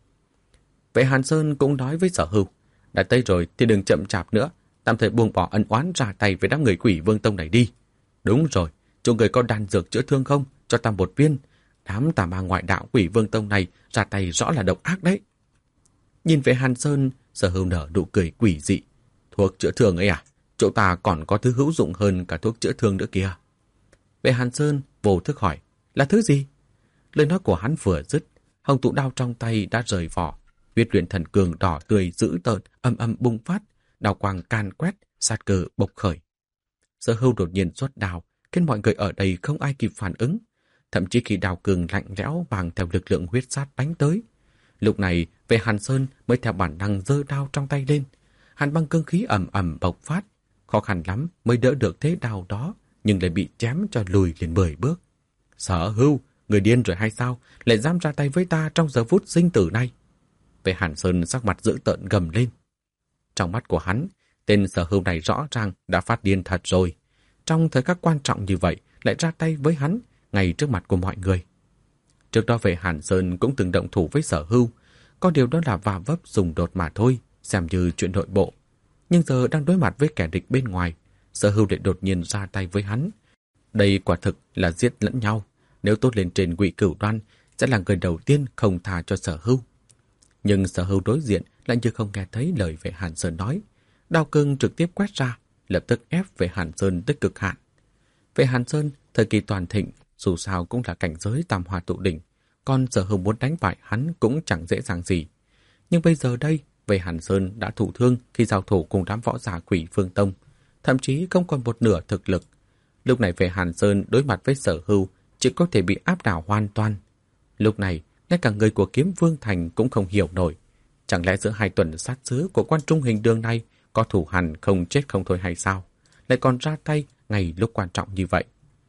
Vệ Hàn Sơn cũng nói với Sở Hưu: "Đã tới rồi thì đừng chậm chạp nữa, tạm thời buông bỏ ân oán, ra tay với đám người Quỷ Vương Tông này đi. Đúng rồi, chỗ người có đan dược chữa thương không? Cho ta một viên. Đám tà ma ngoại đạo Quỷ Vương Tông này ra tay rõ là độc ác đấy." Nhìn Vệ Hàn Sơn, Sở Hưu nở nụ cười quỷ dị: "Thuốc chữa thương ấy à? Chỗ ta còn có thứ hữu dụng hơn cả thuốc chữa thương nữa kìa." Vệ Hàn Sơn vô thức hỏi: "Là thứ gì?" Lời nói của hắn vừa dứt, hồng tụ đao trong tay đã rời vỏ. Huyết luyện thần cường đỏ tươi dữ tợn âm âm bùng phát, đao quang can quét, sát cơ bộc khởi. Sở Hưu đột nhiên xuất đao, khiến mọi người ở đây không ai kịp phản ứng. Thậm chí khi đao cường lạnh lẽo mang theo lực lượng huyết sát đánh tới, lúc này Vệ Hàn Sơn mới theo bản năng giơ đao trong tay lên. Hàn băng cương khí ầm ầm bộc phát, khó khăn lắm mới đỡ được thế đao đó, nhưng lại bị chém cho lùi liền mười bước. "Sở Hưu, người điên rồi hay sao? Lại dám ra tay với ta trong giờ phút sinh tử này?" Vệ Hàn Sơn sắc mặt dữ tợn gầm lên. Trong mắt của hắn, tên Sở Hưu này rõ ràng đã phát điên thật rồi. Trong thời khắc quan trọng như vậy lại ra tay với hắn ngay trước mặt của mọi người. Trước đó Vệ Hàn Sơn cũng từng động thủ với Sở Hưu, có điều đó là va vấp xung đột mà thôi, xem như chuyện nội bộ. Nhưng giờ đang đối mặt với kẻ địch bên ngoài, Sở Hưu lại đột nhiên ra tay với hắn. Đây quả thực là giết lẫn nhau. Nếu tốt lên trên Ngụy Cửu Đoan sẽ là người đầu tiên không tha cho Sở Hưu. Nhưng Sở Hưu đối diện lại như không nghe thấy lời Vệ Hàn Sơn nói. Đao cương trực tiếp quét ra, lập tức ép Vệ Hàn Sơn tới cực hạn. Vệ Hàn Sơn thời kỳ toàn thịnh dù sao cũng là cảnh giới Tam Hoa Tụ Đỉnh, còn Sở Hưu muốn đánh bại hắn cũng chẳng dễ dàng gì. Nhưng bây giờ đây, Vệ Hàn Sơn đã thụ thương khi giao thủ cùng đám võ giả Quỷ Vương Tông, thậm chí không còn một nửa thực lực. Lúc này Vệ Hàn Sơn đối mặt với Sở Hưu chỉ có thể bị áp đảo hoàn toàn. Lúc này, ngay cả người của Kiếm Vương Thành cũng không hiểu nổi. Chẳng lẽ giữa hai tuần sát sứ của quan trung hình đường này có thủ hằn không chết không thôi hay sao? Lại còn ra tay ngay lúc quan trọng như vậy.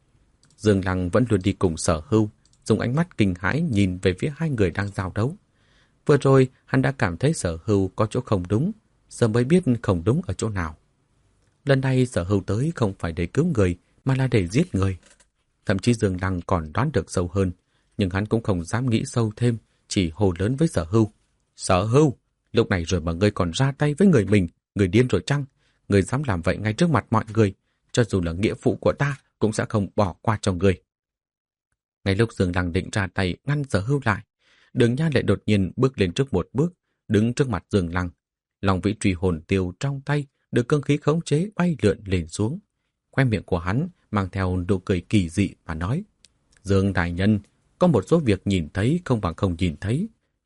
Dương Lăng vẫn luôn đi cùng Sở Hưu, dùng ánh mắt kinh hãi nhìn về phía hai người đang giao đấu. Vừa rồi, hắn đã cảm thấy Sở Hưu có chỗ không đúng, giờ mới biết không đúng ở chỗ nào. Lần này Sở Hưu tới không phải để cứu người, mà là để giết người. Thậm chí Dương Lăng còn đoán được sâu hơn, nhưng hắn cũng không dám nghĩ sâu thêm, chỉ hô lớn với Sở Hưu: "Sở Hưu, lúc này rồi mà ngươi còn ra tay với người mình, người điên rồi chăng? Ngươi dám làm vậy ngay trước mặt mọi người, cho dù là nghĩa phụ của ta cũng sẽ không bỏ qua cho ngươi." Ngay lúc Dương Lăng định ra tay ngăn Sở Hưu lại, Đường Nha lại đột nhiên bước lên trước một bước, đứng trước mặt Dương Lăng. Long vĩ truy hồn tiêu trong tay được cương khí khống chế bay lượn lên xuống. Khoe miệng của hắn mang theo nụ cười kỳ dị mà nói: "Dương đại nhân, có một số việc nhìn thấy không bằng không nhìn thấy.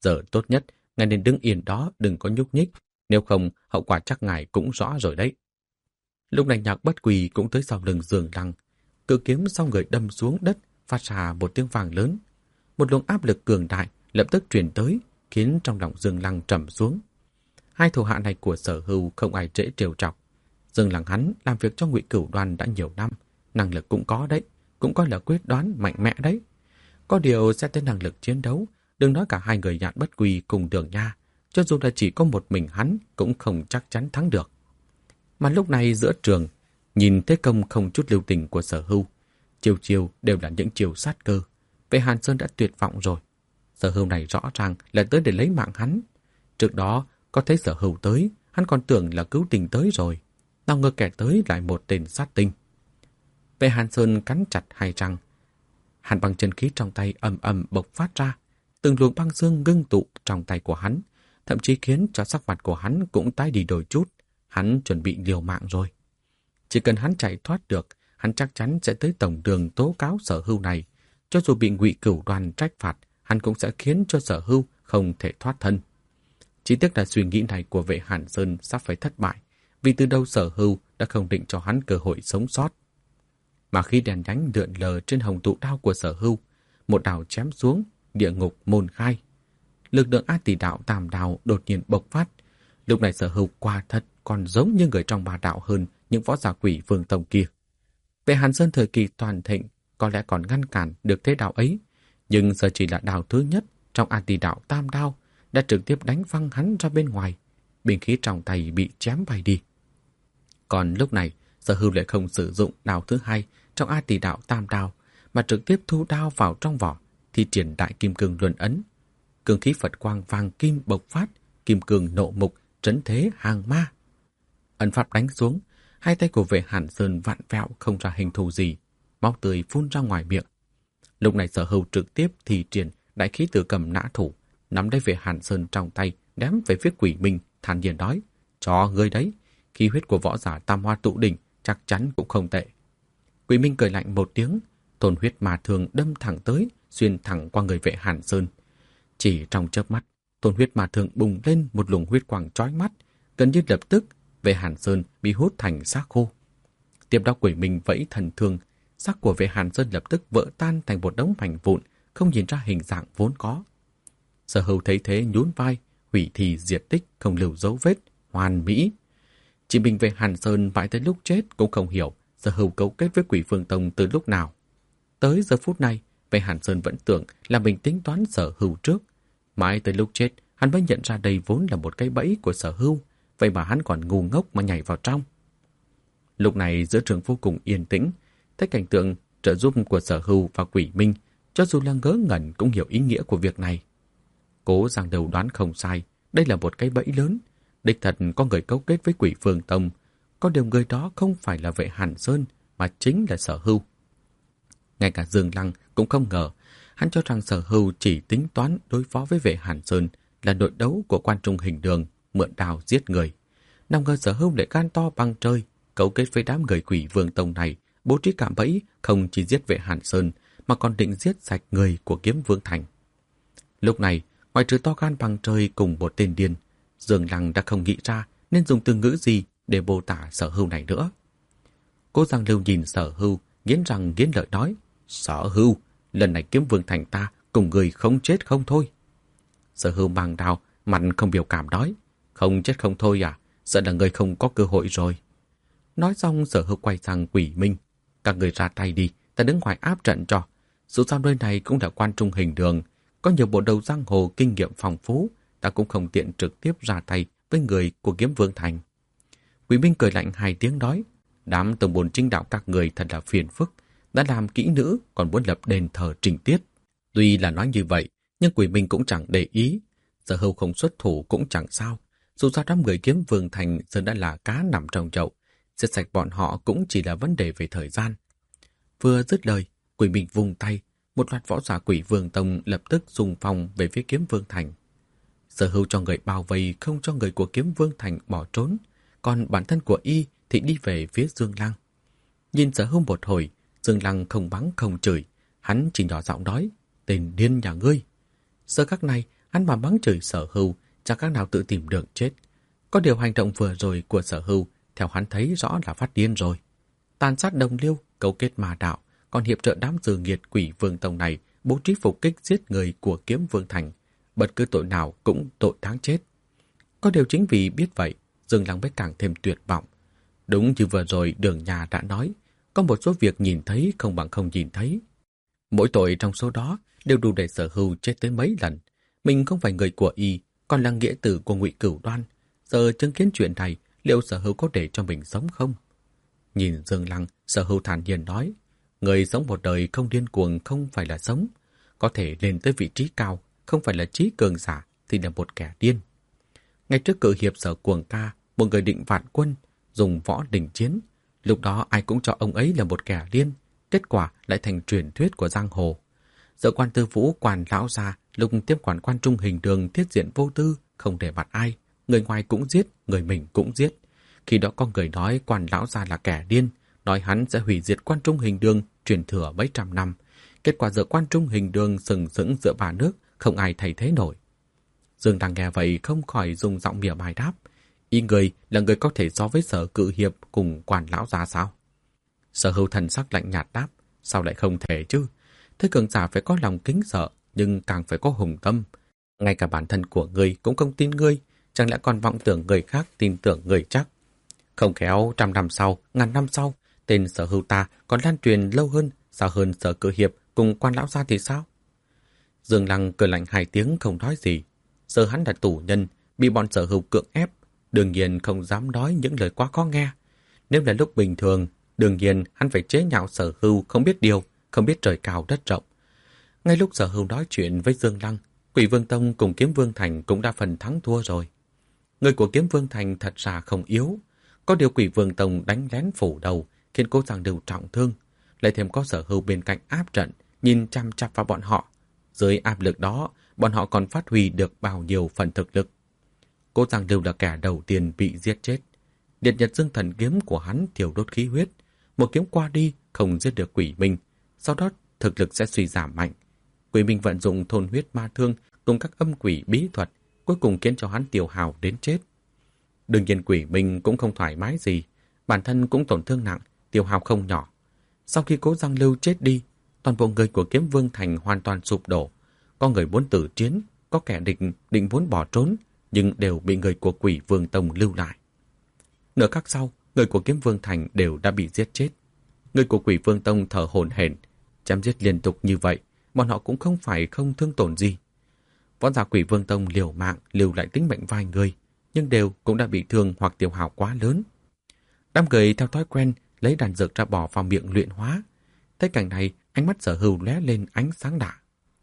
Giờ tốt nhất, ngài nên đứng yên đó, đừng có nhúc nhích. Nếu không, hậu quả chắc ngài cũng rõ rồi đấy. Lúc này Nhạc Bất Quỳ cũng tới sau lưng Dương Lăng. Cự kiếm sau người đâm xuống đất, phát ra một tiếng vang lớn. Một luồng áp lực cường đại lập tức truyền tới, khiến trong lòng Dương Lăng trầm xuống. Hai thủ hạ này của Sở Hưu không ai dễ trêu chọc. Dương Lăng hắn làm việc cho Ngụy Cửu Đoan đã nhiều năm, năng lực cũng có đấy, cũng coi là quyết đoán mạnh mẽ đấy. Có điều xét tới năng lực chiến đấu, đừng nói cả hai người Nhạn Bất Quỳ cùng Đường Nha, cho dù là chỉ có một mình hắn cũng không chắc chắn thắng được. Mà lúc này giữa trường, nhìn thế công không chút lưu tình của Sở Hưu, chiều chiều đều là những chiều sát cơ. Vệ Hàn Sơn đã tuyệt vọng rồi. Sở Hưu này rõ ràng là tới để lấy mạng hắn. Trước đó có thấy Sở Hưu tới, hắn còn tưởng là cứu tình tới rồi. Nào ngờ kẻ tới lại một tên sát tinh. Vệ Hàn Sơn cắn chặt hai răng. Hàn băng chân khí trong tay ầm ầm bộc phát ra, từng luồng băng xương ngưng tụ trong tay của hắn, thậm chí khiến cho sắc mặt của hắn cũng tái đi đôi chút. Hắn chuẩn bị liều mạng rồi. Chỉ cần hắn chạy thoát được, hắn chắc chắn sẽ tới tổng đường tố cáo Sở Hưu này. Cho dù bị Ngụy Cửu Đoan trách phạt, hắn cũng sẽ khiến cho Sở Hưu không thể thoát thân. Chỉ tiếc là suy nghĩ này của Vệ Hàn Sơn sắp phải thất bại, vì từ đâu Sở Hưu đã không định cho hắn cơ hội sống sót. Mà khi đèn nhánh lượn lờ trên hồng tụ đao của Sở Hưu, một đao chém xuống, địa ngục môn khai. Lực lượng A Tỷ Đạo Tam Đao đột nhiên bộc phát. Lúc này Sở Hưu quả thật còn giống như người trong ba đạo hơn những võ giả Quỷ Vương Tông kia. Vệ Hàn Sơn thời kỳ toàn thịnh có lẽ còn ngăn cản được thế đạo ấy, nhưng giờ chỉ là đao thứ nhất trong A Tỷ Đạo Tam Đao đã trực tiếp đánh văng hắn ra bên ngoài, binh khí trong tay bị chém bay đi. Còn lúc này, Sở Hưu lại không sử dụng đao thứ hai trong A Tỷ Đạo Tam Đao, mà trực tiếp thu đao vào trong vỏ, thi triển Đại Kim Cương Luân Ấn. Cương khí Phật quang vàng kim bộc phát, kim cương nộ mục, trấn thế hàng ma. Ấn pháp đánh xuống, hai tay của Vệ Hàn Sơn vặn vẹo không ra hình thù gì, máu tươi phun ra ngoài miệng. Lúc này Sở Hưu trực tiếp thi triển đại khí tử cầm nã thủ, nắm lấy Vệ Hàn Sơn trong tay, đếm về phía Quỷ Minh, thản nhiên nói: "Cho ngươi đấy, khí huyết của võ giả Tam Hoa Tụ Đỉnh chắc chắn cũng không tệ." Quỷ Minh cười lạnh một tiếng, thôn huyết mà thường đâm thẳng tới, xuyên thẳng qua người Vệ Hàn Sơn. Chỉ trong chớp mắt, thôn huyết mà thường bùng lên một luồng huyết quang chói mắt, gần như lập tức Vệ Hàn Sơn bị hút thành xác khô. Tiếp đó Quỷ Minh vẫy thần thương, xác của Vệ Hàn Sơn lập tức vỡ tan thành một đống mảnh vụn, không nhìn ra hình dạng vốn có. Sở Hưu thấy thế nhún vai, hủy thì diệt tích, không lưu dấu vết, hoàn mỹ. Chỉ mình Vệ Hàn Sơn mãi tới lúc chết cũng không hiểu Sở Hưu cấu kết với Quỷ Vương Tông từ lúc nào. Tới giờ phút này, Vệ Hàn Sơn vẫn tưởng là mình tính toán Sở Hưu trước. Mãi tới lúc chết, hắn mới nhận ra đây vốn là một cái bẫy của Sở Hưu, vậy mà hắn còn ngu ngốc mà nhảy vào trong. Lúc này giữa trường vô cùng yên tĩnh, thấy cảnh tượng trợ giúp của Sở Hưu và Quỷ Minh, cho dù là ngớ ngẩn cũng hiểu ý nghĩa của việc này. Cố Giang Đầu đoán không sai, đây là một cái bẫy lớn. Đích thật có người cấu kết với Quỷ Vương Tông, có điều người đó không phải là Vệ Hàn Sơn mà chính là Sở Hưu. Ngay cả Dương Lăng cũng không ngờ, hắn cho rằng Sở Hưu chỉ tính toán đối phó với Vệ Hàn Sơn là nội đấu của Quan Trung Hình Đường, mượn đao giết người. Nào ngờ Sở Hưu lại gan to bằng trời, cấu kết với đám người Quỷ Vương Tông này, bố trí cạm bẫy không chỉ giết Vệ Hàn Sơn mà còn định giết sạch người của Kiếm Vương Thành. Lúc này, ngoại trừ to gan bằng trời cùng một tên điên, Dương Lăng đã không nghĩ ra nên dùng từ ngữ gì để mô tả Sở Hưu này nữa. Cố Giang Lưu nhìn Sở Hưu, nghiến răng nghiến lợi nói: "Sở Hưu, lần này Kiếm Vương Thành ta cùng người không chết không thôi." Sở Hưu mang đao, mặt không biểu cảm nói: "Không chết không thôi à? Sợ là người không có cơ hội rồi." Nói xong Sở Hưu quay sang Quỷ Minh: "Các người ra tay đi, ta đứng ngoài áp trận cho. Dù sao nơi này cũng là Quan Trung Hình Đường, có nhiều bộ đầu giang hồ kinh nghiệm phong phú, ta cũng không tiện trực tiếp ra tay với người của Kiếm Vương Thành." Quỷ Minh cười lạnh hai tiếng nói: "Đám tổng bồn chính đạo các người thật là phiền phức, đã làm kỹ nữ còn muốn lập đền thờ trình tiết." Tuy là nói như vậy, nhưng Quỷ Minh cũng chẳng để ý. Sở Hưu không xuất thủ cũng chẳng sao, dù sao đám người Kiếm Vương Thành giờ đã là cá nằm trong chậu, giết sạch bọn họ cũng chỉ là vấn đề về thời gian. Vừa dứt lời, Quỷ Minh vung tay, một loạt võ giả Quỷ Vương Tông lập tức xung phong về phía Kiếm Vương Thành. Sở Hưu cho người bao vây, không cho người của Kiếm Vương Thành bỏ trốn, còn bản thân của y thì đi về phía Dương Lăng. Nhìn Sở Hưu một hồi, Dương Lăng không mắng không chửi, hắn chỉ nhỏ giọng nói: "Tên điên nhà ngươi." Giờ khắc này, Hắn mà mắng chửi Sở Hưu, chẳng khác nào tự tìm đường chết. Có điều hành động vừa rồi của Sở Hưu, theo hắn thấy rõ là phát điên rồi. Tàn sát đồng liêu, cấu kết ma đạo, còn hiệp trợ đám dư nghiệt Quỷ Vương Tông này bố trí phục kích giết người của Kiếm Vương Thành. Bất cứ tội nào cũng tội đáng chết. Có điều chính vì biết vậy, Dương Lăng mới càng thêm tuyệt vọng. Đúng như vừa rồi Đường Nhà đã nói, có một số việc nhìn thấy không bằng không nhìn thấy. Mỗi tội trong số đó đều đủ để Sở Hưu chết tới mấy lần. Mình không phải người của y, còn là nghĩa tử của Ngụy Cửu Đoan. Giờ chứng kiến chuyện này, liệu Sở Hưu có để cho mình sống không? Nhìn Dương Lăng, Sở Hưu thản nhiên nói, người sống một đời không điên cuồng không phải là sống. Có thể lên tới vị trí cao, không phải là trí cường giả, thì là một kẻ điên. Ngay trước cử hiệp Sở Cuồng Ca, một người định vạn quân, dùng võ đình chiến. Lúc đó ai cũng cho ông ấy là một kẻ điên, kết quả lại thành truyền thuyết của giang hồ. Sở Quan Tư Vũ Quan lão gia lúc tiếp quản Quan Trung Hình Đường thiết diện vô tư, không để mặt ai, người ngoài cũng giết, người mình cũng giết. Khi đó có người nói Quan lão gia là kẻ điên, nói hắn sẽ hủy diệt Quan Trung Hình Đường truyền thừa mấy trăm năm. Kết quả giờ Quan Trung Hình Đường sừng sững giữa ba nước, không ai thay thế nổi. Dương Đăng nghe vậy không khỏi dùng giọng mỉa mai đáp, ý người là người có thể so với Sở Cự Hiệp cùng Quan lão gia sao? Sở Hưu thần sắc lạnh nhạt đáp, sao lại không thể chứ? Thế cường giả phải có lòng kính sợ, nhưng càng phải có hùng tâm. Ngay cả bản thân của ngươi cũng không tin ngươi, chẳng lẽ còn vọng tưởng người khác tin tưởng người chắc? Không khéo trăm năm sau, ngàn năm sau, tên Sở Hưu ta còn lan truyền lâu hơn, sao hơn Sở Cự Hiệp cùng Quan lão gia thì sao? Dương Lăng cười lạnh hai tiếng không nói gì. Giờ hắn là tù nhân, bị bọn Sở Hưu cưỡng ép, đương nhiên không dám nói những lời quá khó nghe. Nếu là lúc bình thường, đương nhiên hắn phải chế nhạo Sở Hưu không biết điều, không biết trời cao đất rộng. Ngay lúc Sở Hưu nói chuyện với Dương Lăng, Quỷ Vương Tông cùng Kiếm Vương Thành cũng đã phần thắng thua rồi. Người của Kiếm Vương Thành thật ra không yếu, có điều Quỷ Vương Tông đánh lén phủ đầu, khiến Cố Giang Lưu trọng thương, lại thêm có Sở Hưu bên cạnh áp trận, nhìn chăm chăm vào bọn họ. Dưới áp lực đó, bọn họ còn phát huy được bao nhiêu phần thực lực. Cố Giang Lưu là kẻ đầu tiên bị giết chết. Liệt Nhật Dương Thần kiếm của hắn thiêu đốt khí huyết, một kiếm qua đi không giết được Quỷ Minh, sau đó thực lực sẽ suy giảm mạnh. Quỷ Minh vận dụng thôn huyết ma thương cùng các âm quỷ bí thuật, cuối cùng khiến cho hắn tiêu hao đến chết. Đương nhiên Quỷ Minh cũng không thoải mái gì, bản thân cũng tổn thương nặng, tiêu hao không nhỏ. Sau khi Cố Giang Lưu chết đi, toàn bộ người của Kiếm Vương Thành hoàn toàn sụp đổ. Có người muốn tử chiến, có kẻ định định muốn bỏ trốn, nhưng đều bị người của Quỷ Vương Tông lưu lại. Nửa khắc sau, người của Kiếm Vương Thành đều đã bị giết chết. Người của Quỷ Vương Tông thở hổn hển, chém giết liên tục như vậy, bọn họ cũng không phải không thương tổn gì. Võ giả Quỷ Vương Tông liều mạng lưu lại tính mệnh vài người, nhưng đều cũng đã bị thương hoặc tiêu hao quá lớn. Đám người theo thói quen lấy đàn dược ra bỏ vào miệng luyện hóa. Thấy cảnh này, ánh mắt Sở Hưu lóe lên ánh sáng lạ.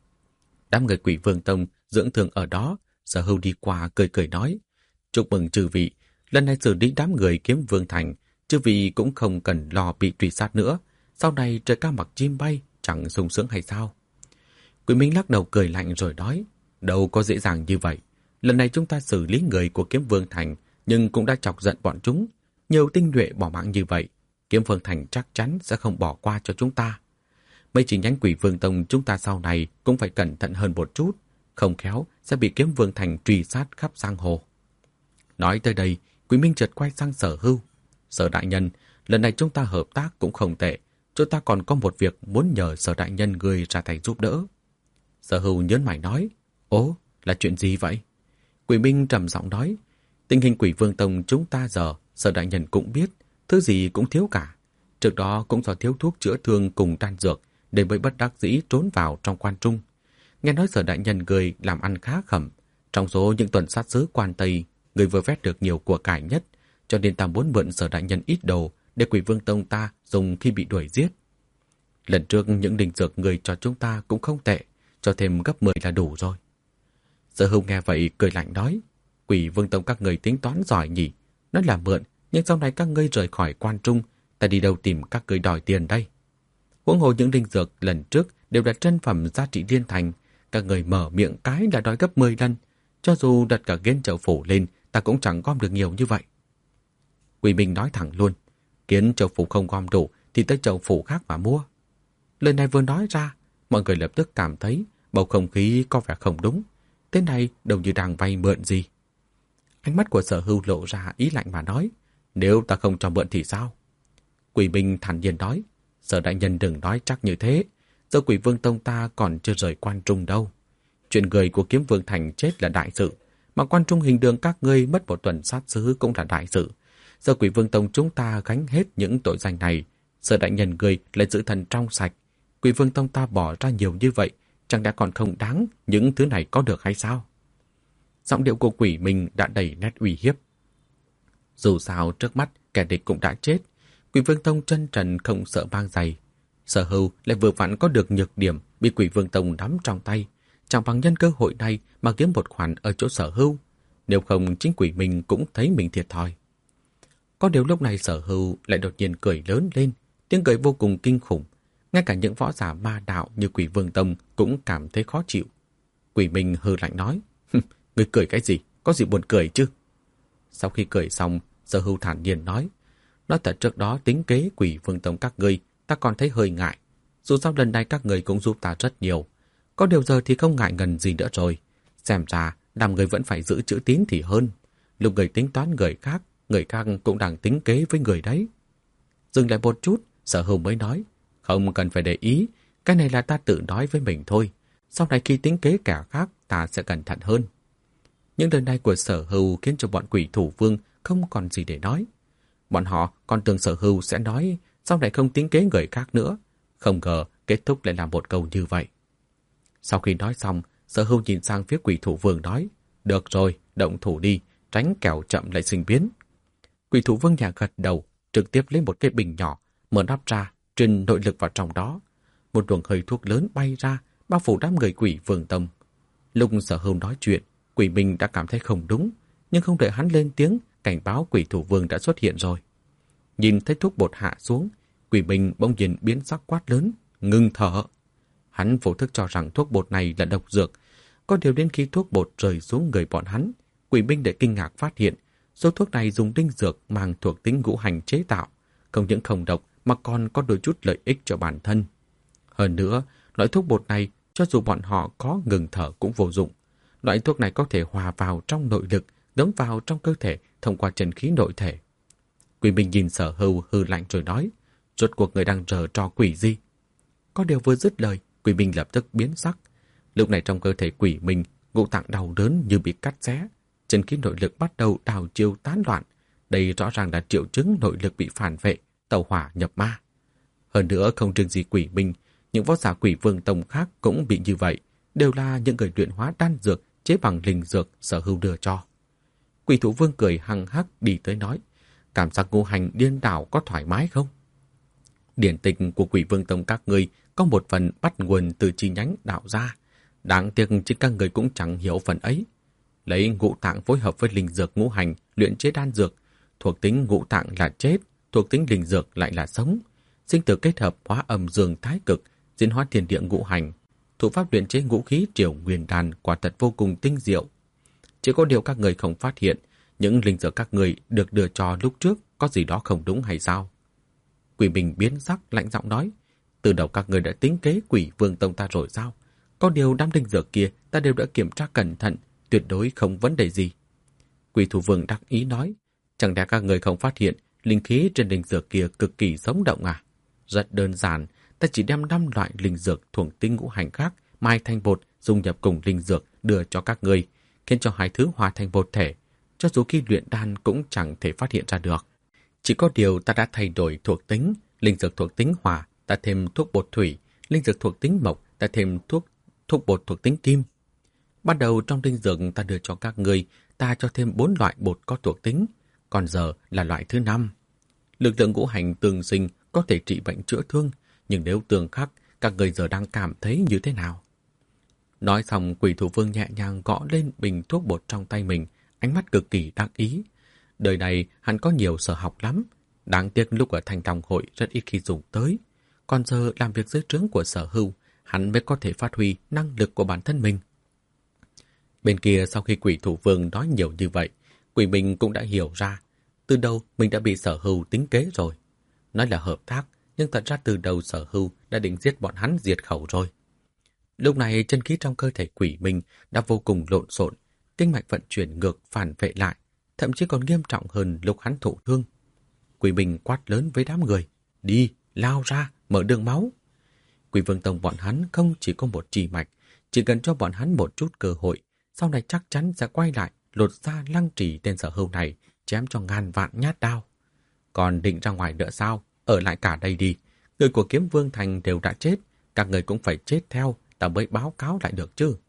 Đám người Quỷ Vương Tông dưỡng thương ở đó, Sở Hưu đi qua cười cười nói, chúc mừng chư vị, lần này xử lý đám người Kiếm Vương Thành, chư vị cũng không cần lo bị truy sát nữa, sau này trời cao mặc chim bay, chẳng sung sướng hay sao? Quỷ Minh lắc đầu cười lạnh rồi nói, đâu có dễ dàng như vậy. Lần này chúng ta xử lý người của Kiếm Vương Thành, nhưng cũng đã chọc giận bọn chúng. Nhiều tinh nhuệ bỏ mạng như vậy, Kiếm Vương Thành chắc chắn sẽ không bỏ qua cho chúng ta. Mấy chi nhánh Quỷ Vương Tông chúng ta sau này cũng phải cẩn thận hơn một chút, không khéo sẽ bị Kiếm Vương Thành truy sát khắp giang hồ. Nói tới đây, Quỷ Minh chợt quay sang Sở Hưu. Sở đại nhân, lần này chúng ta hợp tác cũng không tệ, chúng ta còn có một việc muốn nhờ Sở đại nhân người ra tay giúp đỡ. Sở Hưu nhớn mày nói, ố, là chuyện gì vậy? Quỷ Minh trầm giọng nói, tình hình Quỷ Vương Tông chúng ta giờ, Sở đại nhân cũng biết, thứ gì cũng thiếu cả. Trước đó cũng do thiếu thuốc chữa thương cùng đan dược, nên mới bất đắc dĩ trốn vào trong Quan Trung. Nghe nói Sở đại nhân người làm ăn khá khẩm, trong số những tuần sát sứ Quan Tây, người vừa vét được nhiều của cải nhất, cho nên ta muốn mượn Sở đại nhân ít đồ để Quỷ Vương Tông ta dùng khi bị đuổi giết. Lần trước những đình dược người cho chúng ta cũng không tệ, cho thêm gấp mười là đủ rồi. Sở Hưu nghe vậy cười lạnh nói, Quỷ Vương Tông các người tính toán giỏi nhỉ, nói là mượn, nhưng sau này các ngươi rời khỏi Quan Trung, ta đi đâu tìm các ngươi đòi tiền đây? Huống hồ những đình dược lần trước đều là chân phẩm giá trị liên thành, các người mở miệng cái là đòi gấp mười lần, cho dù đặt cả Kiến Châu Phủ lên, ta cũng chẳng gom được nhiều như vậy. Quỷ Minh nói thẳng luôn, Kiến Châu Phủ không gom đủ thì tới Châu Phủ khác mà mua. Lời này vừa nói ra, mọi người lập tức cảm thấy bầu không khí có vẻ không đúng. Thế này đâu như đang vay mượn gì. Ánh mắt của Sở Hưu lộ ra ý lạnh mà nói, nếu ta không cho mượn thì sao? Quỷ Minh thản nhiên nói, Sở đại nhân đừng nói chắc như thế, giờ Quỷ Vương Tông ta còn chưa rời Quan Trung đâu. Chuyện người của Kiếm Vương Thành chết là đại sự, mà Quan Trung hình đường các ngươi mất một tuần sát xứ cũng là đại sự. Giờ Quỷ Vương Tông chúng ta gánh hết những tội danh này, Sở đại nhân người lại giữ thần trong sạch. Quỷ Vương Tông ta bỏ ra nhiều như vậy, chẳng đã còn không đáng những thứ này có được hay sao? Giọng điệu của Quỷ Minh đã đầy nét uy hiếp. Dù sao trước mắt kẻ địch cũng đã chết, Quỷ Vương Tông chân trần không sợ mang giày. Sở Hưu lại vừa vặn có được nhược điểm bị Quỷ Vương Tông nắm trong tay, chẳng bằng nhân cơ hội này mà kiếm một khoản ở chỗ Sở Hưu. Nếu không chính Quỷ Minh cũng thấy mình thiệt thòi. Có điều lúc này Sở Hưu lại đột nhiên cười lớn lên, tiếng cười vô cùng kinh khủng. Ngay cả những võ giả ma đạo như Quỷ Vương Tông cũng cảm thấy khó chịu. Quỷ Minh hừ lạnh nói, người cười cái gì? Có gì buồn cười chứ? Sau khi cười xong, Sở Hưu thản nhiên nói, nói thật trước đó tính kế Quỷ Vương Tông các ngươi, ta còn thấy hơi ngại. Dù sao lần này các người cũng giúp ta rất nhiều. Có điều giờ thì không ngại ngần gì nữa rồi. Xem ra, làm người vẫn phải giữ chữ tín thì hơn. Lúc người tính toán người khác, người khác cũng đang tính kế với người đấy. Dừng lại một chút, Sở Hưu mới nói, không cần phải để ý, cái này là ta tự nói với mình thôi. Sau này khi tính kế kẻ khác, ta sẽ cẩn thận hơn. Những lời này của Sở Hưu khiến cho bọn Quỷ Thủ Vương không còn gì để nói. Bọn họ còn tưởng Sở Hưu sẽ nói sau này không tính kế người khác nữa. Không ngờ kết thúc lại là một câu như vậy. Sau khi nói xong, Sở Hưu nhìn sang phía Quỷ Thủ Vương nói, được rồi, động thủ đi, tránh kẻo chậm lại sinh biến. Quỷ Thủ Vương nhà gật đầu, trực tiếp lấy một cái bình nhỏ, mở nắp ra, truyền nội lực vào trong đó. Một luồng hơi thuốc lớn bay ra, bao phủ đám người Quỷ Vương Tông. Lúc Sở Hưu nói chuyện, Quỷ Minh đã cảm thấy không đúng, nhưng không đợi hắn lên tiếng, cảnh báo Quỷ Thủ Vương đã xuất hiện rồi. Nhìn thấy thuốc bột hạ xuống, Quỷ Minh bỗng nhiên biến sắc quát lớn, ngừng thở. Hắn vô thức cho rằng thuốc bột này là độc dược, có điều đến khi thuốc bột rơi xuống người bọn hắn, Quỷ Minh để kinh ngạc phát hiện, số thuốc này dùng đinh dược mang thuộc tính ngũ hành chế tạo, không những không độc mà còn có đôi chút lợi ích cho bản thân. Hơn nữa, loại thuốc bột này cho dù bọn họ có ngừng thở cũng vô dụng. Loại thuốc này có thể hòa vào trong nội lực, ngấm vào trong cơ thể thông qua chân khí nội thể. Quỷ Minh nhìn Sở Hưu hư lạnh rồi nói, rốt cuộc người đang rờ trò quỷ gì? Có điều vừa dứt lời, Quỷ Minh lập tức biến sắc. Lúc này trong cơ thể Quỷ Minh, ngũ tạng đau đớn như bị cắt xé, chân khí nội lực bắt đầu đảo chiều tán loạn. Đây rõ ràng là triệu chứng nội lực bị phản vệ, tẩu hỏa nhập ma. Hơn nữa không riêng gì Quỷ Minh, những võ giả Quỷ Vương Tông khác cũng bị như vậy, đều là những người luyện hóa đan dược chế bằng linh dược Sở Hưu đưa cho. Quỷ Thủ Vương cười hăng hắc đi tới nói, cảm giác ngũ hành điên đảo có thoải mái không? Điển tịch của Quỷ Vương Tông các ngươi có một phần bắt nguồn từ chi nhánh đạo gia. Đáng tiếc chính các người cũng chẳng hiểu phần ấy. Lấy ngũ tạng phối hợp với linh dược ngũ hành luyện chế đan dược, thuộc tính ngũ tạng là chết, thuộc tính linh dược lại là sống. Sinh tử kết hợp hóa âm dương thái cực, diễn hóa thiên địa ngũ hành. Thủ pháp luyện chế ngũ khí triều nguyên đan quả thật vô cùng tinh diệu. Chỉ có điều các người không phát hiện, những linh dược các người được đưa cho lúc trước có gì đó không đúng hay sao? Quỷ Minh biến sắc lạnh giọng nói, từ đầu các người đã tính kế Quỷ Vương Tông ta rồi sao? Có điều đám linh dược kia ta đều đã kiểm tra cẩn thận, tuyệt đối không vấn đề gì. Quỷ Thủ Vương đắc ý nói, chẳng lẽ các người không phát hiện linh khí trên linh dược kia cực kỳ sống động à? Rất đơn giản, ta chỉ đem năm loại linh dược thuộc tính ngũ hành khác mai thành bột dung nhập cùng linh dược đưa cho các người, khiến cho hai thứ hòa thành một thể. Cho dù khi luyện đan cũng chẳng thể phát hiện ra được. Chỉ có điều ta đã thay đổi thuộc tính, linh dược thuộc tính hỏa, ta thêm thuốc bột thủy, linh dược thuộc tính mộc, ta thêm thuốc thuốc bột thuộc tính kim. Bắt đầu trong linh dược ta đưa cho các người, ta cho thêm bốn loại bột có thuộc tính, còn giờ là loại thứ năm. Lực lượng ngũ hành tương sinh có thể trị bệnh chữa thương, nhưng nếu tương khắc, các người giờ đang cảm thấy như thế nào? Nói xong, Quỷ Thủ Vương nhẹ nhàng gõ lên bình thuốc bột trong tay mình, ánh mắt cực kỳ đắc ý. Đời này hắn có nhiều sở học lắm, đáng tiếc lúc ở Thành Đồng Hội rất ít khi dùng tới. Còn giờ làm việc dưới trướng của Sở Hưu, hắn mới có thể phát huy năng lực của bản thân mình. Bên kia sau khi Quỷ Thủ Vương nói nhiều như vậy, Quỷ Minh cũng đã hiểu ra, từ đầu mình đã bị Sở Hưu tính kế rồi. Nói là hợp tác, nhưng thật ra từ đầu Sở Hưu đã định giết bọn hắn diệt khẩu rồi. Lúc này chân khí trong cơ thể Quỷ Minh đã vô cùng lộn xộn, kinh mạch vận chuyển ngược phản vệ lại, thậm chí còn nghiêm trọng hơn lúc hắn thụ thương. Quỷ Minh quát lớn với đám người, đi, lao ra, mở đường máu. Quỷ Vương Tông bọn hắn không chỉ có một chỉ mạch, chỉ cần cho bọn hắn một chút cơ hội, sau này chắc chắn sẽ quay lại, lột ra Lăng Trì tên Sở Hưu này, chém cho ngàn vạn nhát đao. Còn định ra ngoài nữa sao? Ở lại cả đây đi. Người của Kiếm Vương Thành đều đã chết, các người cũng phải chết theo, ta mới báo cáo lại được chứ.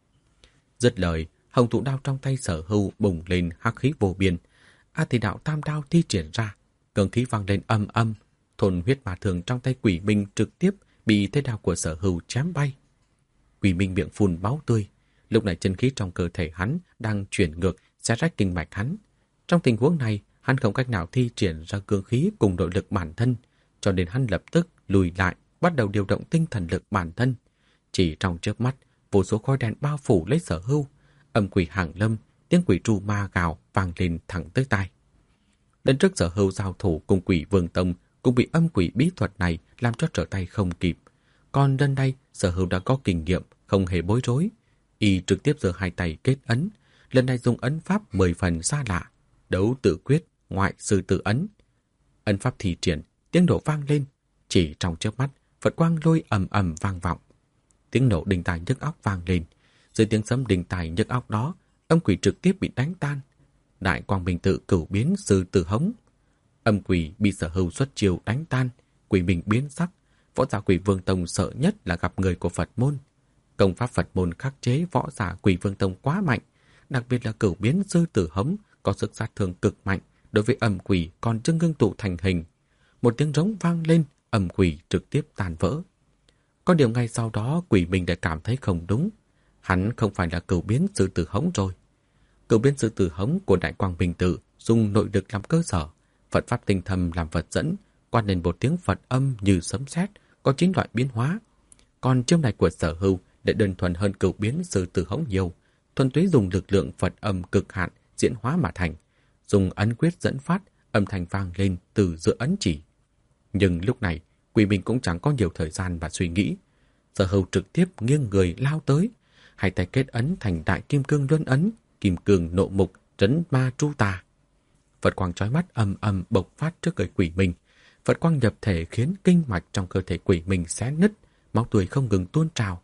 Dứt lời, hồng thụ đao trong tay Sở Hưu bùng lên hắc khí vô biên. A Thì Đạo tam đao thi triển ra, cường khí vang lên âm âm, thôn huyết ma thường trong tay Quỷ Minh trực tiếp bị thế đao của Sở Hưu chém bay. Quỷ Minh miệng phun máu tươi, lúc này chân khí trong cơ thể hắn đang chuyển ngược, xé rách kinh mạch hắn. Trong tình huống này, hắn không cách nào thi triển ra cương khí cùng nội lực bản thân, cho nên hắn lập tức lùi lại, bắt đầu điều động tinh thần lực bản thân. Chỉ trong chớp mắt, vô số khói đen bao phủ lấy Sở Hưu, âm quỷ hàng lâm, tiếng quỷ tru ma gào vang lên thẳng tới tai. Lần trước Sở Hưu giao thủ cùng Quỷ Vương Tông cũng bị âm quỷ bí thuật này làm cho trở tay không kịp. Còn lần này, Sở Hưu đã có kinh nghiệm, không hề bối rối. Y trực tiếp giơ hai tay kết ấn, lần này dùng ấn pháp mười phần xa lạ, đấu tự quyết, ngoại sư tự ấn. Ấn pháp thi triển, tiếng nổ vang lên, chỉ trong chớp mắt, Phật quang lôi ầm ầm vang vọng. Tiếng nổ đinh tai nhức óc vang lên, dưới tiếng sấm đinh tai nhức óc đó, âm quỷ trực tiếp bị đánh tan. Đại Quang Minh Tự cửu biến sư tử hống. Âm quỷ bị Sở Hưu xuất chiêu đánh tan, Quỷ Minh biến sắc. Võ giả Quỷ Vương Tông sợ nhất là gặp người của Phật môn. Công pháp Phật môn khắc chế võ giả Quỷ Vương Tông quá mạnh, đặc biệt là cửu biến sư tử hống có sức sát thương cực mạnh, đối với âm quỷ còn chưa ngưng tụ thành hình. Một tiếng rống vang lên, âm quỷ trực tiếp tan vỡ. Có điều ngay sau đó Quỷ Minh đã cảm thấy không đúng. Hắn không phải là cửu biến sư tử hống rồi. Cửu biến sư tử hống của Đại Quang Minh Tự dùng nội lực làm cơ sở, Phật pháp tinh thầm làm vật dẫn, quát lên một tiếng Phật âm như sấm sét, có chín loại biến hóa. Còn chiêu này của Sở Hưu lại đơn thuần hơn cửu biến sư tử hống nhiều, thuần túy dùng lực lượng Phật âm cực hạn diễn hóa mà thành, dùng ấn quyết dẫn phát, âm thanh vang lên từ giữa ấn chỉ. Nhưng lúc này, Quỷ Minh cũng chẳng có nhiều thời gian và suy nghĩ. Sở Hưu trực tiếp nghiêng người lao tới, hai tay kết ấn thành đại kim cương luân ấn, kim cương nộ mục trấn ma tru tà. Phật quang chói mắt ầm ầm bộc phát trước người Quỷ Minh. Phật quang nhập thể khiến kinh mạch trong cơ thể Quỷ Minh xé nứt, máu tươi không ngừng tuôn trào.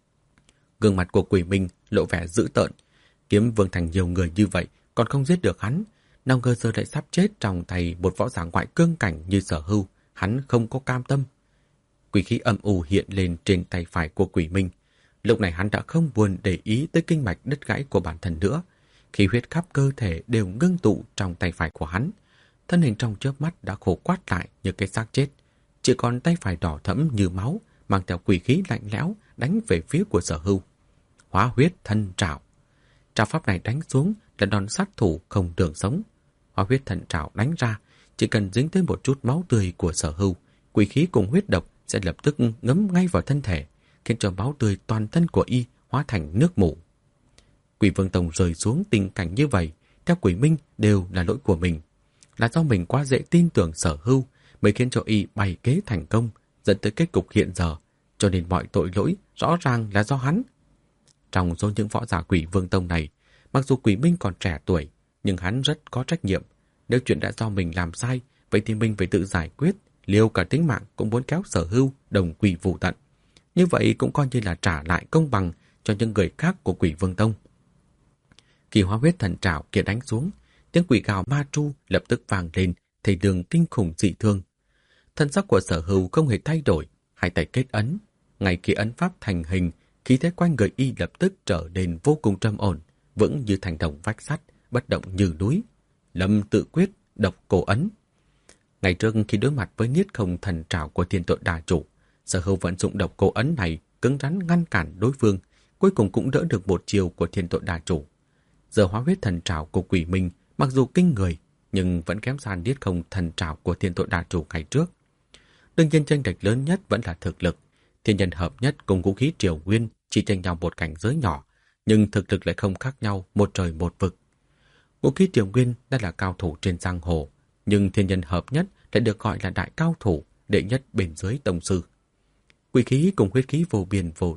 Gương mặt của Quỷ Minh lộ vẻ dữ tợn. Kiếm Vương Thành nhiều người như vậy còn không giết được hắn, nào ngờ giờ lại sắp chết trong tay một võ giả ngoại cương cảnh như Sở Hưu. Hắn không có cam tâm. Quỷ khí âm u hiện lên trên tay phải của Quỷ Minh. Lúc này hắn đã không buồn để ý tới kinh mạch đứt gãy của bản thân nữa. Khí huyết khắp cơ thể đều ngưng tụ trong tay phải của hắn. Thân hình trong chớp mắt đã khô quắt lại như cái xác chết. Chỉ còn tay phải đỏ thẫm như máu, mang theo quỷ khí lạnh lẽo đánh về phía của Sở Hưu. Hóa huyết thân trảo. Trảo pháp này đánh xuống là đòn sát thủ không đường sống. Hóa huyết thần trảo đánh ra, chỉ cần dính tới một chút máu tươi của Sở Hưu, quỷ khí cùng huyết độc sẽ lập tức ngấm ngay vào thân thể, khiến cho máu tươi toàn thân của y hóa thành nước mủ. Quỷ Vương Tông rơi xuống tình cảnh như vậy, theo Quỷ Minh đều là lỗi của mình. Là do mình quá dễ tin tưởng Sở Hưu mới khiến cho y bày kế thành công, dẫn tới kết cục hiện giờ, cho nên mọi tội lỗi rõ ràng là do hắn. Trong số những võ giả Quỷ Vương Tông này, mặc dù Quỷ Minh còn trẻ tuổi, nhưng hắn rất có trách nhiệm. Nếu chuyện đã do mình làm sai, vậy thì mình phải tự giải quyết, liều cả tính mạng cũng muốn kéo Sở Hưu đồng quỷ vụ tận. Như vậy cũng coi như là trả lại công bằng cho những người khác của Quỷ Vương Tông. Khi hóa huyết thần trảo kia đánh xuống, tiếng quỷ gào ma tru lập tức vang lên, thầy đường kinh khủng dị thương. Thân sắc của Sở Hưu không hề thay đổi, hai tay kết ấn. Ngay khi ấn pháp thành hình, khí thế quanh người y lập tức trở nên vô cùng trầm ổn, vững như thành đồng vách sắt, bất động như núi. Lâm tự quyết, độc cổ ấn. Ngày trước khi đối mặt với niết không thần trảo của thiên tội đà chủ, Sở Hưu vận dụng độc cổ ấn này cứng rắn ngăn cản đối phương, cuối cùng cũng đỡ được một chiều của thiên tội đà chủ. Giờ hóa huyết thần trảo của Quỷ Minh mặc dù kinh người, nhưng vẫn kém xa niết không thần trảo của thiên tội đà chủ ngày trước. Đương nhiên chênh lệch lớn nhất vẫn là thực lực. Thiên nhân hợp nhất cùng vũ khí triều nguyên chỉ chênh nhau một cảnh giới nhỏ, nhưng thực lực lại không khác nhau một trời một vực. Vũ khí triều nguyên đã là cao thủ trên giang hồ, nhưng thiên nhân hợp nhất lại được gọi là đại cao thủ, đệ nhất bên dưới tông sư. Quỷ khí cùng huyết khí vô biên vô tận,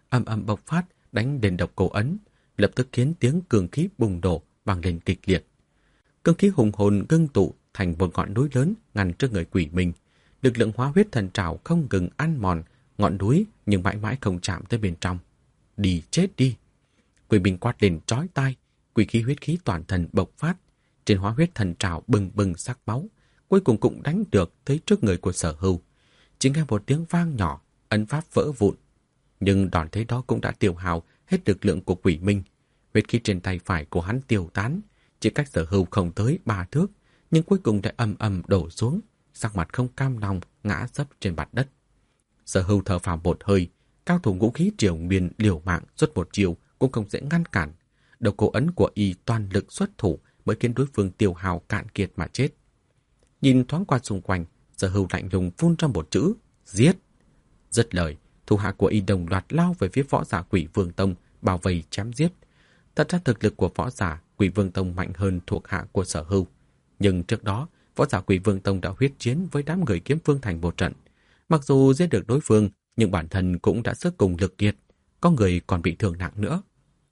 ầm ầm bộc phát đánh đến độc cổ ấn, lập tức khiến tiếng cương khí bùng nổ vang lên kịch liệt. Cương khí hùng hồn ngưng tụ thành một ngọn núi lớn ngăn trước người Quỷ Minh. Lực lượng hóa huyết thần trảo không ngừng ăn mòn ngọn núi nhưng mãi mãi không chạm tới bên trong. Đi chết đi! Quỷ Minh quát lên chói tai, quỷ khí huyết khí toàn thân bộc phát, trên hóa huyết thần trảo bừng bừng sắc máu, cuối cùng cũng đánh được tới trước người của Sở Hưu. Chỉ nghe một tiếng vang nhỏ, ấn pháp vỡ vụn. Nhưng đòn thế đó cũng đã tiêu hao hết lực lượng của Quỷ Minh. Huyết khí trên tay phải của hắn tiêu tán, chỉ cách Sở Hưu không tới ba thước, nhưng cuối cùng đã ầm ầm đổ xuống, sắc mặt không cam lòng ngã sấp trên mặt đất. Sở Hưu thở phào một hơi, cao thủ ngũ khí triều nguyên liều mạng xuất một chiều cũng không dễ ngăn cản. Đầu cổ ấn của y toàn lực xuất thủ mới khiến đối phương tiêu hao cạn kiệt mà chết. Nhìn thoáng qua xung quanh, Sở Hưu lạnh lùng phun ra một chữ: giết. Dứt lời, thủ hạ của y đồng loạt lao về phía võ giả Quỷ Vương Tông, bao vây chém giết. Thật ra thực lực của võ giả Quỷ Vương Tông mạnh hơn thuộc hạ của Sở Hưu, nhưng trước đó võ giả Quỷ Vương Tông đã huyết chiến với đám người Kiếm Vương Thành một trận. Mặc dù giết được đối phương, nhưng bản thân cũng đã sức cùng lực kiệt, có người còn bị thương nặng nữa.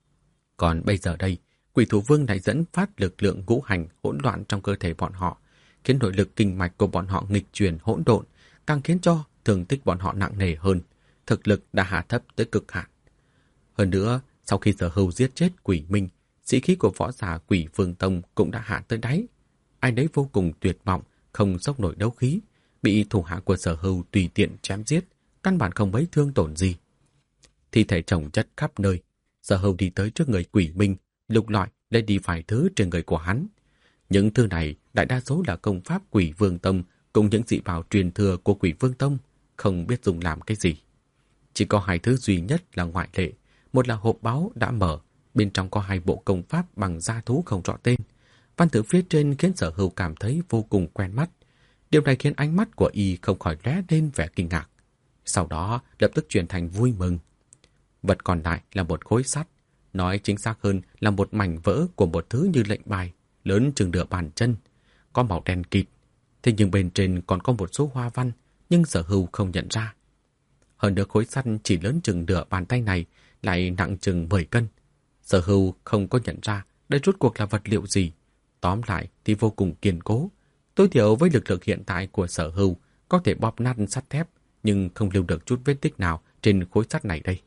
Còn bây giờ đây, Quỷ Thủ Vương lại dẫn phát lực lượng ngũ hành hỗn loạn trong cơ thể bọn họ, khiến nội lực kinh mạch của bọn họ nghịch chuyển hỗn độn, càng khiến cho thương tích bọn họ nặng nề hơn, thực lực đã hạ thấp tới cực hạn. Hơn nữa, sau khi Sở Hưu giết chết Quỷ Minh, sĩ khí của võ giả Quỷ Vương Tông cũng đã hạ tới đáy. Ai đấy vô cùng tuyệt vọng, không sốc nổi đấu khí, bị thủ hạ của Sở Hưu tùy tiện chém giết, căn bản không mấy thương tổn gì. Thi thể chồng chất khắp nơi, Sở Hưu đi tới trước người Quỷ Minh, lục lọi lấy đi vài thứ trên người của hắn. Những thứ này đại đa số là công pháp Quỷ Vương Tông cùng những dị bảo truyền thừa của Quỷ Vương Tông, không biết dùng làm cái gì. Chỉ có hai thứ duy nhất là ngoại lệ, một là hộp báu đã mở, bên trong có hai bộ công pháp bằng da thú không rõ tên. Văn tự phía trên khiến Sở Hưu cảm thấy vô cùng quen mắt. Điều này khiến ánh mắt của y không khỏi lóe lên vẻ kinh ngạc. Sau đó lập tức chuyển thành vui mừng. Vật còn lại là một khối sắt, nói chính xác hơn là một mảnh vỡ của một thứ như lệnh bài, lớn chừng nửa bàn chân, có màu đen kịt. Thế nhưng bên trên còn có một số hoa văn, nhưng Sở Hưu không nhận ra. Hơn nữa khối sắt chỉ lớn chừng nửa bàn tay này lại nặng chừng mười cân. Sở Hưu không có nhận ra đây rốt cuộc là vật liệu gì. Tóm lại thì vô cùng kiên cố. Tối thiểu với lực lượng hiện tại của Sở Hưu có thể bóp nát sắt thép, nhưng không lưu được chút vết tích nào trên khối sắt này đây.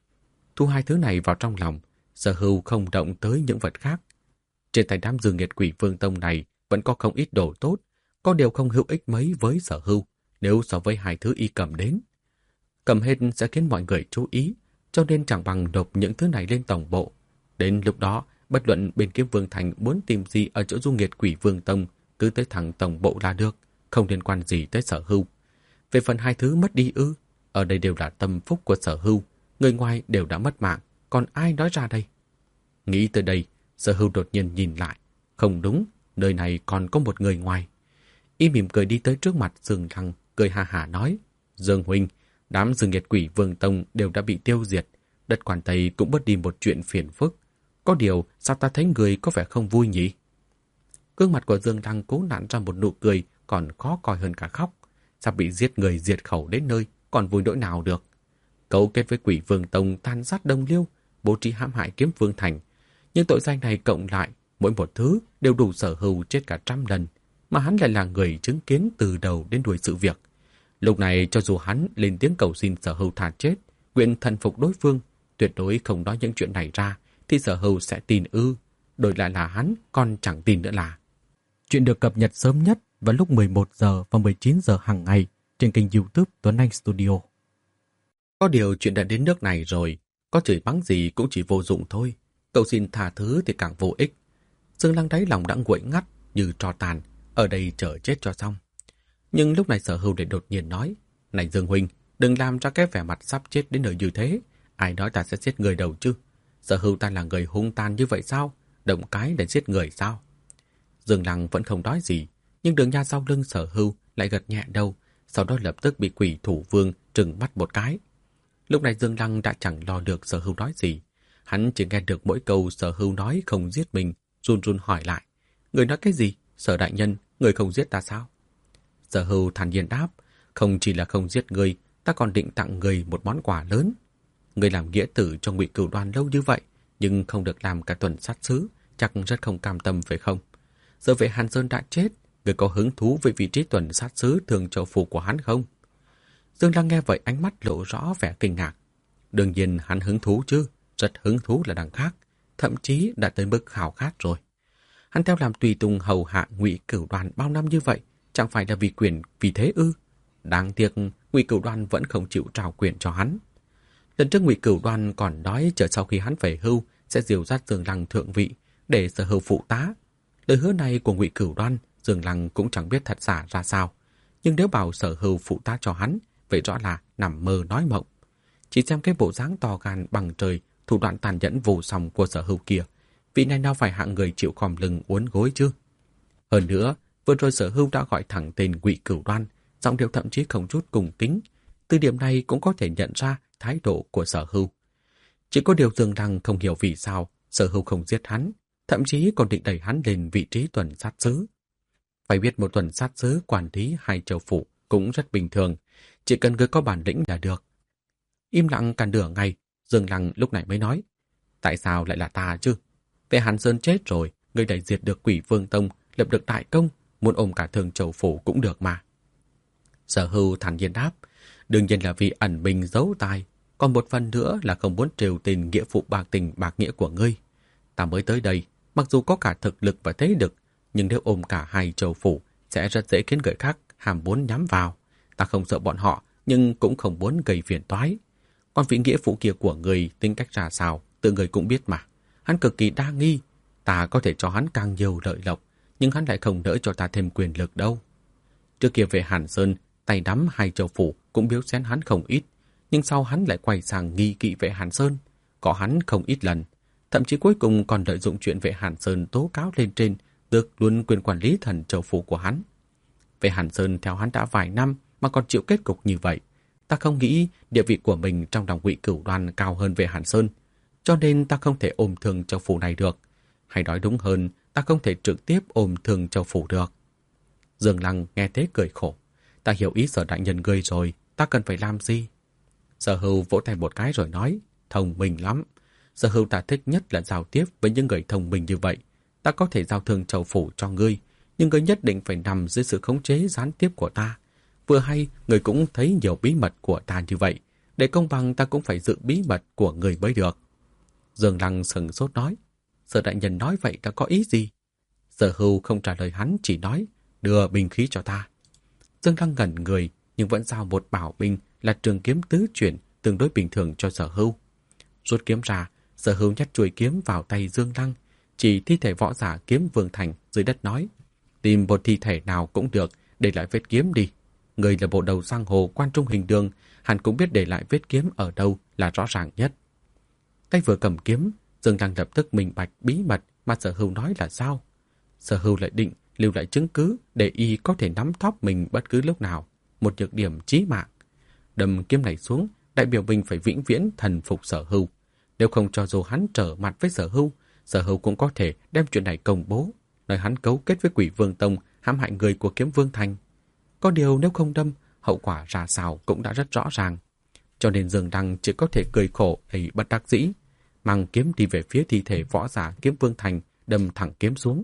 Thu hai thứ này vào trong lòng, Sở Hưu không động tới những vật khác. Trên tay đám dương nghiệt Quỷ Vương Tông này vẫn có không ít đồ tốt, có điều không hữu ích mấy với Sở Hưu nếu so với hai thứ y cầm đến. Cầm hết sẽ khiến mọi người chú ý, cho nên chẳng bằng nộp những thứ này lên tổng bộ. Đến lúc đó, bất luận bên Kiếm Vương Thành muốn tìm gì ở chỗ du nghiệt Quỷ Vương Tông, cứ tới thẳng tổng bộ là được, không liên quan gì tới Sở Hưu. Về phần hai thứ mất đi ư, ở đây đều là tâm phúc của Sở Hưu, người ngoài đều đã mất mạng, còn ai nói ra đây? Nghĩ tới đây, Sở Hưu đột nhiên nhìn lại. Không đúng, nơi này còn có một người ngoài. Y mỉm cười đi tới trước mặt Dương Lăng, cười ha hả nói: Dương huynh, đám dương nghiệt Quỷ Vương Tông đều đã bị tiêu diệt, đất Quan Tây cũng bớt đi một chuyện phiền phức. Có điều, sao ta thấy người có vẻ không vui nhỉ? Gương mặt của Dương Lăng cố nặn ra một nụ cười còn khó coi hơn cả khóc. Sao bị giết người diệt khẩu đến nơi, còn vui nỗi nào được? Cấu kết với Quỷ Vương Tông tàn sát Đông Liêu, bố trí hãm hại Kiếm Vương Thành. Nhưng tội danh này cộng lại, mỗi một thứ đều đủ Sở Hưu chết cả trăm lần, mà hắn lại là người chứng kiến từ đầu đến đuôi sự việc. Lúc này cho dù hắn lên tiếng cầu xin Sở Hưu thà chết, nguyện thần phục đối phương, tuyệt đối không nói những chuyện này ra, thì Sở Hưu sẽ tin ư. Đổi lại là hắn còn chẳng tin nữa là. Chuyện được cập nhật sớm nhất vào lúc mười một giờ và mười chín giờ hàng ngày trên kênh YouTube Tuấn Anh Studio. Có điều chuyện đã đến nước này rồi, có chửi mắng gì cũng chỉ vô dụng thôi. Cầu xin tha thứ thì càng vô ích. Dương Lăng đáy lòng đã nguội ngắt như tro tàn, ở đây chờ chết cho xong. Nhưng lúc này Sở Hưu lại đột nhiên nói: Này Dương huynh, đừng làm ra cái vẻ mặt sắp chết đến nơi như thế. Ai nói ta sẽ giết người đầu chứ? Sở Hưu ta là người hung tàn như vậy sao? Động cái để giết người sao? Dương Lăng vẫn không nói gì, nhưng Đường Nha sau lưng Sở Hưu lại gật nhẹ đầu, sau đó lập tức bị Quỷ Thủ Vương trừng mắt một cái. Lúc này Dương Lăng đã chẳng lo được Sở Hưu nói gì. Hắn chỉ nghe được mỗi câu Sở Hưu nói không giết mình, run run hỏi lại: Người nói cái gì? Sở đại nhân, người không giết ta sao? Sở Hưu thản nhiên đáp: Không chỉ là không giết người, ta còn định tặng người một món quà lớn. Người làm nghĩa tử cho Ngụy Cửu Đoan lâu như vậy, nhưng không được làm cả tuần sát sứ, chắc rất không cam tâm phải không? Giờ vệ Hàn Sơn đã chết, người có hứng thú với vị trí tuần sát sứ Thường Châu Phủ của hắn không? Dương Lăng nghe vậy ánh mắt lộ rõ vẻ kinh ngạc. Đương nhiên hắn hứng thú chứ, rất hứng thú là đằng khác, thậm chí đã tới mức khao khát rồi. Hắn theo làm tùy tùng hầu hạ Ngụy Cửu Đoan bao năm như vậy, chẳng phải là vì quyền vì thế ư? Đáng tiếc Ngụy Cửu Đoan vẫn không chịu trao quyền cho hắn. Lần trước Ngụy Cửu Đoan còn nói chờ sau khi hắn về hưu sẽ dìu dắt Dương Lăng thượng vị để Sở Hưu phụ tá. Lời hứa này của Ngụy Cửu Đoan, Dương Lăng cũng chẳng biết thật giả ra sao. Nhưng nếu bảo Sở Hưu phụ tá cho hắn, vậy rõ là nằm mơ nói mộng. Chỉ xem cái bộ dáng to gan bằng trời, thủ đoạn tàn nhẫn vô song của Sở Hưu kia, vị này nào phải hạng người chịu khom lưng uốn gối chứ? Hơn nữa, vừa rồi Sở Hưu đã gọi thẳng tên Ngụy Cửu Đoan, giọng điệu thậm chí không chút cung kính. Từ điểm này cũng có thể nhận ra thái độ của Sở Hưu. Chỉ có điều Dương Lăng không hiểu vì sao Sở Hưu không giết hắn, thậm chí còn định đẩy hắn lên vị trí tuần sát sứ. Phải biết một tuần sát sứ quản lý hai châu phủ cũng rất bình thường, chỉ cần người có bản lĩnh là được. Im lặng cả nửa ngày, Dương Lăng lúc này mới nói, tại sao lại là ta chứ? Vệ Hàn Sơn chết rồi, người đẩy diệt được Quỷ Vương Tông, lập được đại công, muốn ôm cả Thường Châu phủ cũng được mà. Sở Hưu thản nhiên đáp, đương nhiên là vì ẩn mình giấu tài, còn một phần nữa là không muốn trêu tình nghĩa phụ bạc tình bạc nghĩa của ngươi. Ta mới tới đây, mặc dù có cả thực lực và thế lực, nhưng nếu ôm cả hai châu phủ sẽ rất dễ khiến người khác hàm muốn nhắm vào. Ta không sợ bọn họ, nhưng cũng không muốn gây phiền toái. Còn vị nghĩa phụ kia của người tính cách ra sao, tự người cũng biết mà. Hắn cực kỳ đa nghi, ta có thể cho hắn càng nhiều lợi lộc, nhưng hắn lại không nỡ cho ta thêm quyền lực đâu. Trước kia về Hàn Sơn, tay đắm hai châu phủ cũng biếu xén hắn không ít, nhưng sau hắn lại quay sang nghi kỵ vệ Hàn Sơn, có hắn không ít lần. Thậm chí cuối cùng còn lợi dụng chuyện vệ Hàn Sơn tố cáo lên trên, tước luôn quyền quản lý thần châu phủ của hắn. Vệ Hàn Sơn theo hắn đã vài năm mà còn chịu kết cục như vậy. Ta không nghĩ địa vị của mình trong lòng Ngụy Cửu Đoan cao hơn vệ Hàn Sơn, cho nên ta không thể ôm Thường Châu phủ này được. Hay nói đúng hơn, ta không thể trực tiếp ôm Thường Châu phủ được. Dương Lăng nghe thế cười khổ. Ta hiểu ý Sở đại nhân ngươi rồi, ta cần phải làm gì? Sở Hưu vỗ tay một cái rồi nói, thông minh lắm. Sở Hưu ta thích nhất là giao tiếp với những người thông minh như vậy. Ta có thể giao Thường Châu phủ cho ngươi, nhưng ngươi nhất định phải nằm dưới sự khống chế gián tiếp của ta. Vừa hay, ngươi cũng thấy nhiều bí mật của ta như vậy. Để công bằng ta cũng phải giữ bí mật của ngươi mới được. Dương Lăng sừng sốt nói, Sở đại nhân nói vậy đã có ý gì? Sở Hưu không trả lời hắn, chỉ nói, đưa binh khí cho ta. Dương Lăng ngẩn người, nhưng vẫn giao một bảo binh là trường kiếm tứ chuyển tương đối bình thường cho Sở Hưu. Rút kiếm ra, Sở Hưu nhét chuôi kiếm vào tay Dương Lăng, chỉ thi thể võ giả Kiếm Vương Thành dưới đất nói, tìm một thi thể nào cũng được, để lại vết kiếm đi. Người là bộ đầu giang hồ quan trung hình đường, hẳn cũng biết để lại vết kiếm ở đâu là rõ ràng nhất. Tay vừa cầm kiếm, Dương Lăng lập tức minh bạch bí mật mà Sở Hưu nói là sao. Sở Hưu lại định lưu lại chứng cứ để y có thể nắm thóp mình bất cứ lúc nào, một nhược điểm chí mạng. Đâm kiếm này xuống, đại biểu mình phải vĩnh viễn thần phục Sở Hưu. Nếu không cho dù hắn trở mặt với Sở Hưu, Sở Hưu cũng có thể đem chuyện này công bố, nói hắn cấu kết với Quỷ Vương Tông hãm hại người của Kiếm Vương Thành. Có điều nếu không đâm, hậu quả ra sao cũng đã rất rõ ràng. Cho nên Dương Lăng chỉ có thể cười khổ ấy bất đắc dĩ, mang kiếm đi về phía thi thể võ giả Kiếm Vương Thành, đâm thẳng kiếm xuống.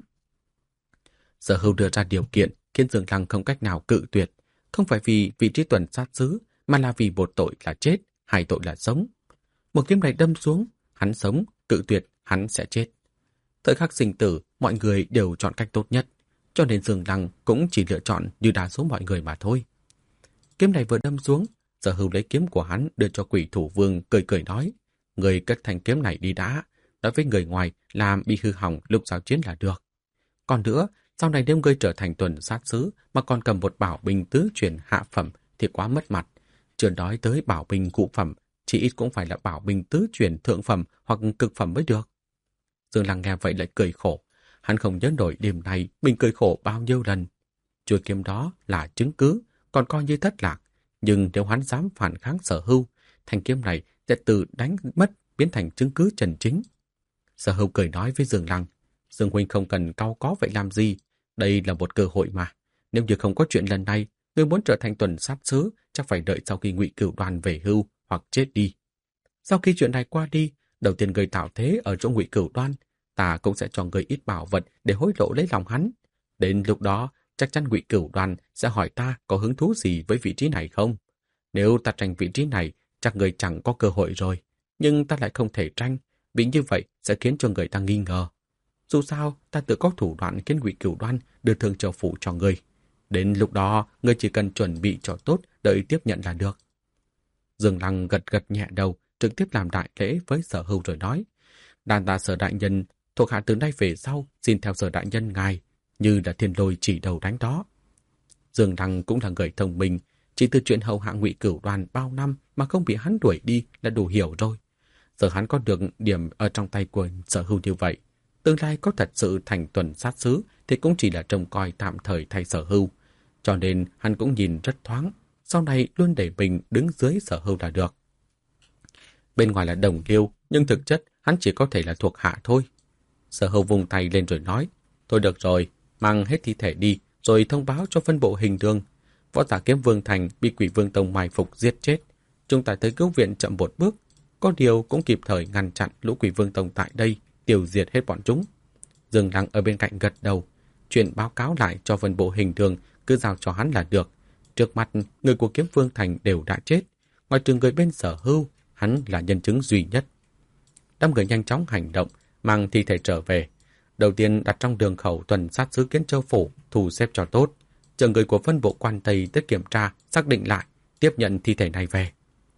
Sở Hưu đưa ra điều kiện khiến Dương Lăng không cách nào cự tuyệt, không phải vì vị trí tuần sát sứ, mà là vì một tội là chết, hai tội là sống. Một kiếm này đâm xuống, hắn sống, cự tuyệt, hắn sẽ chết. Thời khắc sinh tử, mọi người đều chọn cách tốt nhất, cho nên Dương Lăng cũng chỉ lựa chọn như đa số mọi người mà thôi. Kiếm này vừa đâm xuống, Sở Hưu lấy kiếm của hắn đưa cho Quỷ Thủ Vương, cười cười nói, người cất thanh kiếm này đi đã, nói với người ngoài làm bị hư hỏng lúc giao chiến là được. Còn nữa, sau này nếu ngươi trở thành tuần sát sứ mà còn cầm một bảo binh tứ truyền hạ phẩm thì quá mất mặt. Chưa nói tới bảo binh ngũ phẩm, chỉ ít cũng phải là bảo binh tứ truyền thượng phẩm hoặc cực phẩm mới được. Dương Lăng nghe vậy lại cười khổ. Hắn không nhớ nổi đêm nay mình cười khổ bao nhiêu lần. Chuôi kiếm đó là chứng cứ, còn coi như thất lạc. Nhưng nếu hắn dám phản kháng Sở Hưu, thanh kiếm này sẽ từ đánh mất biến thành chứng cứ chân chính. Sở Hưu cười nói với Dương Lăng, Dương huynh không cần cau có vậy làm gì, đây là một cơ hội mà. Nếu như không có chuyện lần này, ngươi muốn trở thành tuần sát sứ, chắc phải đợi sau khi Ngụy Cửu Đoan về hưu hoặc chết đi. Sau khi chuyện này qua đi, đầu tiên người tạo thế ở chỗ Ngụy Cửu Đoan, ta cũng sẽ cho người ít bảo vật để hối lộ lấy lòng hắn. Đến lúc đó, chắc chắn Ngụy Cửu Đoan sẽ hỏi ta có hứng thú gì với vị trí này không. Nếu ta tranh vị trí này, chắc người chẳng có cơ hội rồi. Nhưng ta lại không thể tranh, vì như vậy sẽ khiến cho người ta nghi ngờ. Dù sao, ta tự có thủ đoạn khiến Ngụy Cửu Đoan đưa Thương Châu Phủ cho người. Đến lúc đó, người chỉ cần chuẩn bị cho tốt, đợi tiếp nhận là được. Dương Lăng gật gật nhẹ đầu, trực tiếp làm đại lễ với Sở Hưu rồi nói. Đàn ta Sở đại nhân, thuộc hạ từ nay về sau, xin theo Sở đại nhân ngài, như là thiên lôi chỉ đầu đánh đó. Dương Lăng cũng là người thông minh, chỉ từ chuyện hầu hạ Ngụy Cửu Đoan bao năm mà không bị hắn đuổi đi là đủ hiểu rồi. Giờ hắn có được điểm ở trong tay của Sở Hưu như vậy, tương lai có thật sự thành tuần sát sứ thì cũng chỉ là trông coi tạm thời thay Sở Hưu. Cho nên hắn cũng nhìn rất thoáng, sau này luôn để mình đứng dưới Sở Hưu là được. Bên ngoài là đồng liêu, nhưng thực chất hắn chỉ có thể là thuộc hạ thôi. Sở Hưu vùng tay lên rồi nói, thôi được rồi, mang hết thi thể đi, rồi thông báo cho phân bộ hình đường. Võ giả Kiếm Vương Thành bị Quỷ Vương Tông mai phục giết chết. Chúng ta tới cứu viện chậm một bước, có điều cũng kịp thời ngăn chặn lũ Quỷ Vương Tông tại đây, tiêu diệt hết bọn chúng. Dương Lăng ở bên cạnh gật đầu, chuyện báo cáo lại cho phân bộ hình đường cứ giao cho hắn là được. Trước mặt, người của Kiếm Vương Thành đều đã chết, ngoài trừ người bên Sở Hưu, hắn là nhân chứng duy nhất. Đám người nhanh chóng hành động, mang thi thể trở về. Đầu tiên đặt trong đường khẩu tuần sát sứ Kiến Châu Phủ, thu xếp cho tốt. Chờ người của phân bộ quan Tây tới kiểm tra, xác định lại, tiếp nhận thi thể này về.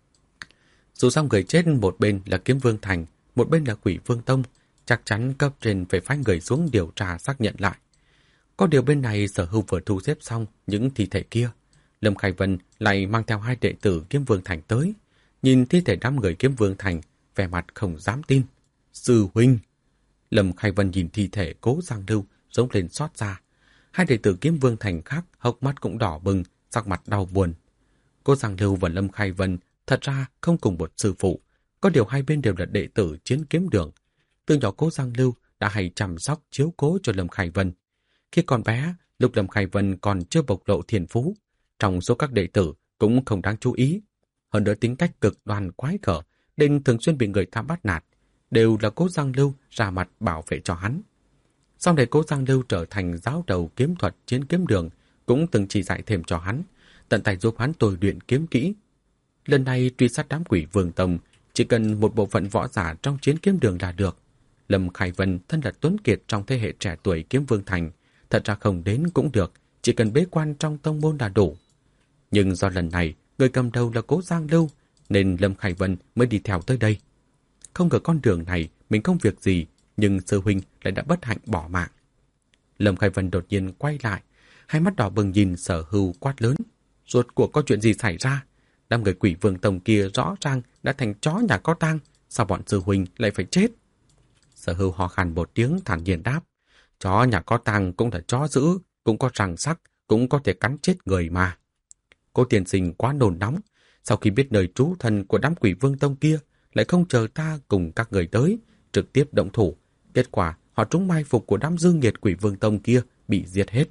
Dù sao người chết một bên là Kiếm Vương Thành, một bên là Quỷ Vương Tông, chắc chắn cấp trên phải phái người xuống điều tra xác nhận lại. Có điều bên này Sở Hưu vừa thu xếp xong những thi thể kia, Lâm Khải Vân lại mang theo hai đệ tử Kiếm Vương Thành tới. Nhìn thi thể đám người Kiếm Vương Thành, vẻ mặt không dám tin. Sư huynh! Lâm Khải Vân nhìn thi thể Cố Giang Lưu, giống lên xót ra. Hai đệ tử Kiếm Vương Thành khác hốc mắt cũng đỏ bừng, sắc mặt đau buồn. Cố Giang Lưu và Lâm Khải Vân thật ra không cùng một sư phụ, có điều hai bên đều là đệ tử Chiến Kiếm Đường. Từ nhỏ Cố Giang Lưu đã hay chăm sóc chiếu cố cho Lâm Khải Vân. Khi còn bé, lúc Lâm Khải Vân còn chưa bộc lộ thiên phú, trong số các đệ tử cũng không đáng chú ý. Hơn nữa tính cách cực đoan quái gở, nên thường xuyên bị người ta bắt nạt, đều là Cố Giang Lưu ra mặt bảo vệ cho hắn. Sau này Cố Giang Lưu trở thành giáo đầu kiếm thuật Chiến Kiếm Đường, cũng từng chỉ dạy thêm cho hắn, tận tay giúp hắn tôi luyện kiếm kỹ. Lần này truy sát đám Quỷ Vương Tông, chỉ cần một bộ phận võ giả trong Chiến Kiếm Đường là được. Lâm Khải Vân thân là tuấn kiệt trong thế hệ trẻ tuổi Kiếm Vương Thành, thật ra không đến cũng được, chỉ cần bế quan trong tông môn là đủ. Nhưng do lần này người cầm đầu là Cố Giang Lưu, nên Lâm Khải Vân mới đi theo tới đây. Không ngờ con đường này mình không việc gì, nhưng sư huynh lại đã bất hạnh bỏ mạng. Lâm Khải Vân đột nhiên quay lại, hai mắt đỏ bừng nhìn Sở Hưu quát lớn. Rốt cuộc có chuyện gì xảy ra? Đám người Quỷ Vương Tông kia rõ ràng đã thành chó nhà có tang, sao bọn sư huynh lại phải chết? Sở Hưu ho khan một tiếng thản nhiên đáp. Chó nhà có tang cũng là chó dữ, cũng có răng sắc, cũng có thể cắn chết người mà. Cô tiên sinh quá nôn nóng, sau khi biết nơi trú thân của đám Quỷ Vương Tông kia, lại không chờ ta cùng các người tới, trực tiếp động thủ. Kết quả, họ trúng mai phục của đám dương nghiệt Quỷ Vương Tông kia bị giết hết.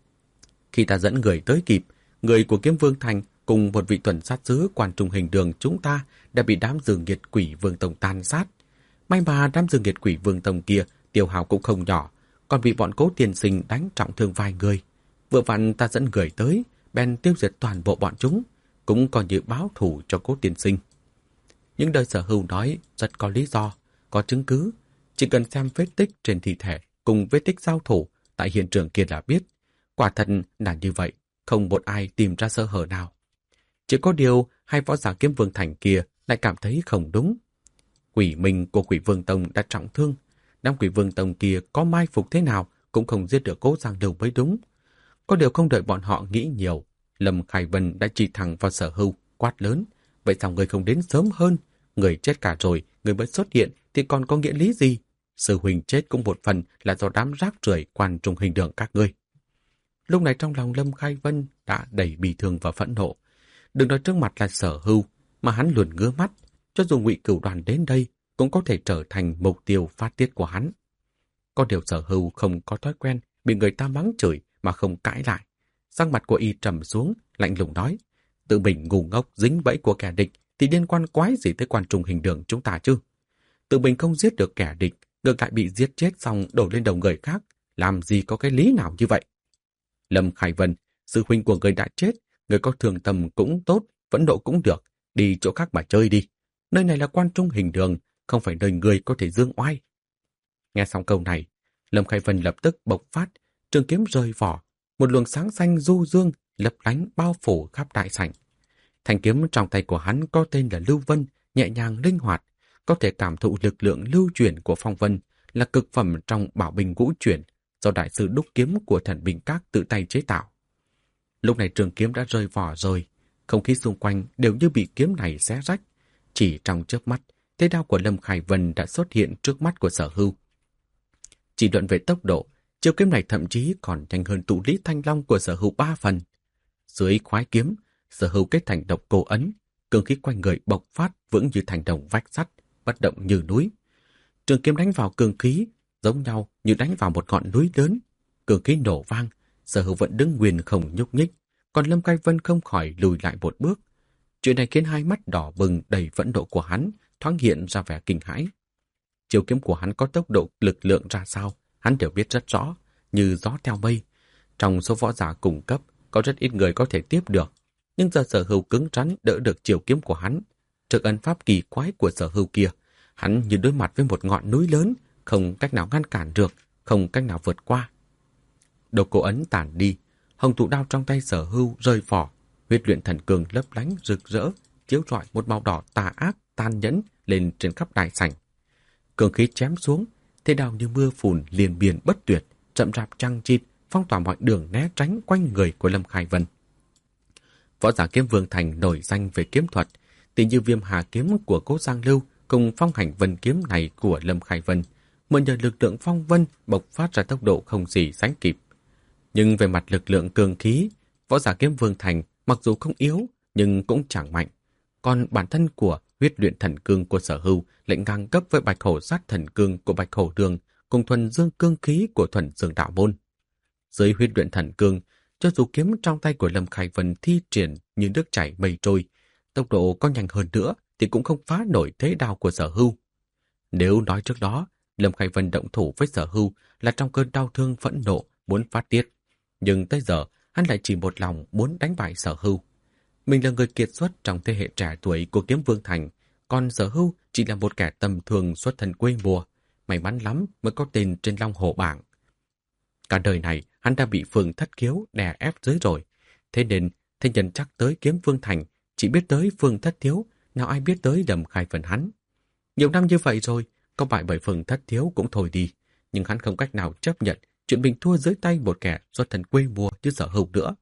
Khi ta dẫn người tới kịp, người của Kiếm Vương Thành cùng một vị tuần sát sứ Quan Trung Hình Đường chúng ta đã bị đám dương nghiệt Quỷ Vương Tông tàn sát. May mà đám dương nghiệt Quỷ Vương Tông kia tiêu hao cũng không nhỏ, còn bị bọn Cố tiên sinh đánh trọng thương vài người. Vừa vặn ta dẫn người tới, bèn tiêu diệt toàn bộ bọn chúng, cũng coi như báo thù cho Cố tiên sinh. Những lời Sở Hưu nói rất có lý do, có chứng cứ. Chỉ cần xem vết tích trên thi thể cùng vết tích giao thủ tại hiện trường kia là biết. Quả thật là như vậy, không một ai tìm ra sơ hở nào. Chỉ có điều hai võ giả Kiếm Vương Thành kia lại cảm thấy không đúng. Quỷ minh của Quỷ Vương Tông đã trọng thương, đám Quỷ Vương Tông kia có mai phục thế nào cũng không giết được Cố Giang Lưu mới đúng. Có điều không đợi bọn họ nghĩ nhiều, Lâm Khải Vân đã chỉ thẳng vào Sở Hưu, quát lớn. Vậy sao người không đến sớm hơn? Người chết cả rồi, người mới xuất hiện thì còn có nghĩa lý gì? Sư huynh chết cũng một phần là do đám rác rưởi Quan Trung Hình Đường các ngươi. Lúc này trong lòng Lâm Khải Vân đã đầy bi thương và phẫn nộ. Đừng nói trước mặt là Sở Hưu, mà hắn luôn ngứa mắt. Cho dù Ngụy Cửu Đoàn đến đây, cũng có thể trở thành mục tiêu phát tiết của hắn. Có điều Sở Hưu không có thói quen bị người ta mắng chửi mà không cãi lại. Sắc mặt của y trầm xuống, lạnh lùng nói, tự mình ngu ngốc dính bẫy của kẻ địch thì liên quan quái gì tới quan trung hình đường chúng ta chứ? Tự mình không giết được kẻ địch, ngược lại bị giết chết xong đổ lên đầu người khác, làm gì có cái lý nào như vậy? Lâm Khải Vân, sư huynh của người đã chết, người có thường tâm cũng tốt, phẫn nộ cũng được, đi chỗ khác mà chơi đi. Nơi này là quan trung hình đường, không phải nơi người có thể dương oai. Nghe xong câu này, Lâm Khải Vân lập tức bộc phát, trường kiếm rơi vỏ, một luồng sáng xanh du dương lấp lánh bao phủ khắp đại sảnh. Thanh kiếm trong tay của hắn có tên là Lưu Vân, nhẹ nhàng linh hoạt, có thể cảm thụ lực lượng lưu chuyển của phong vân, là cực phẩm trong bảo bình ngũ chuyển do đại sư đúc kiếm của Thần Binh Các tự tay chế tạo. Lúc này trường kiếm đã rơi vỏ rồi, không khí xung quanh đều như bị kiếm này xé rách. Chỉ trong chớp mắt, thế đao của Lâm Khải Vân đã xuất hiện trước mắt của Sở Hưu. Chỉ luận về tốc độ, chiêu kiếm này thậm chí còn nhanh hơn tụ lý thanh long của Sở Hưu ba phần. Dưới khoái kiếm, Sở Hưu kết thành độc cô ấn, cương khí quanh người bộc phát vững như thành đồng vách sắt, bất động như núi. Trường kiếm đánh vào cương khí, giống nhau như đánh vào một ngọn núi lớn. Cương khí nổ vang, Sở Hưu vẫn đứng nguyên không nhúc nhích, còn Lâm Khải Vân không khỏi lùi lại một bước. Chuyện này khiến hai mắt đỏ bừng đầy phẫn nộ của hắn thoáng hiện ra vẻ kinh hãi. Chiêu kiếm của hắn có tốc độ lực lượng ra sao, hắn đều biết rất rõ, như gió theo mây. Trong số võ giả cùng cấp, có rất ít người có thể tiếp được, nhưng giờ Sở Hưu cứng rắn đỡ được chiêu kiếm của hắn. Trước ấn pháp kỳ quái của Sở Hưu kia, hắn như đối mặt với một ngọn núi lớn, không cách nào ngăn cản được, không cách nào vượt qua. Độc cô ấn tản đi, hồng thụ đao trong tay Sở Hưu rơi vỏ, huyết luyện thần cương lấp lánh rực rỡ, chiếu rọi một màu đỏ tà ác, tàn nhẫn lên trên khắp đại sảnh. Cương khí chém xuống, thế đao như mưa phùn liền biển bất tuyệt, chậm rạp chằng chịt, phong tỏa mọi đường né tránh quanh người của Lâm Khải Vân. Võ giả Kiếm Vương Thành nổi danh về kiếm thuật, tỷ như Viêm Hà kiếm của Cố Giang Lưu cùng phong hành vân kiếm này của Lâm Khải Vân, mượn nhờ lực lượng phong vân bộc phát ra tốc độ không gì sánh kịp. Nhưng về mặt lực lượng cường khí, võ giả Kiếm Vương Thành mặc dù không yếu nhưng cũng chẳng mạnh. Còn bản thân của huyết luyện thần cương của Sở Hưu lại ngang cấp với bạch hổ sát thần cương của Bạch Hổ Đường cùng thuần dương cương khí của thuần dương đạo môn. Dưới huyết luyện thần cương, cho dù kiếm trong tay của Lâm Khải Vân thi triển như nước chảy mây trôi, tốc độ có nhanh hơn nữa thì cũng không phá nổi thế đao của Sở Hưu. Nếu nói trước đó, Lâm Khải Vân động thủ với Sở Hưu là trong cơn đau thương phẫn nộ muốn phát tiết, nhưng tới giờ hắn lại chỉ một lòng muốn đánh bại Sở Hưu. Mình là người kiệt xuất trong thế hệ trẻ tuổi của Kiếm Vương Thành, còn Sở Hưu chỉ là một kẻ tầm thường xuất thân quê mùa, may mắn lắm mới có tên trên Long Hổ bảng. Cả đời này hắn đã bị Phương Thất Khiếu đè ép dưới rồi, thế nên thế nhân chắc tới Kiếm Vương Thành chỉ biết tới Phương Thất Thiếu, nào ai biết tới Lâm Khải Vân hắn. Nhiều năm như vậy rồi, có bại bởi Phương Thất Thiếu cũng thôi đi, nhưng hắn không cách nào chấp nhận chuyện mình thua dưới tay một kẻ xuất thân quê mùa như Sở Hưu nữa.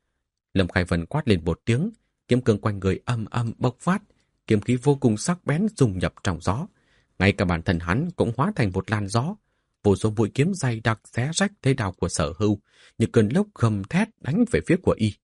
Lâm Khải Vân quát lên một tiếng, kiếm cương quanh người âm âm bộc phát, kiếm khí vô cùng sắc bén dung nhập trong gió. Ngay cả bản thân hắn cũng hóa thành một làn gió, vô số mũi kiếm dày đặc xé rách thế đao của Sở Hưu, như cơn lốc gầm thét đánh về phía của y.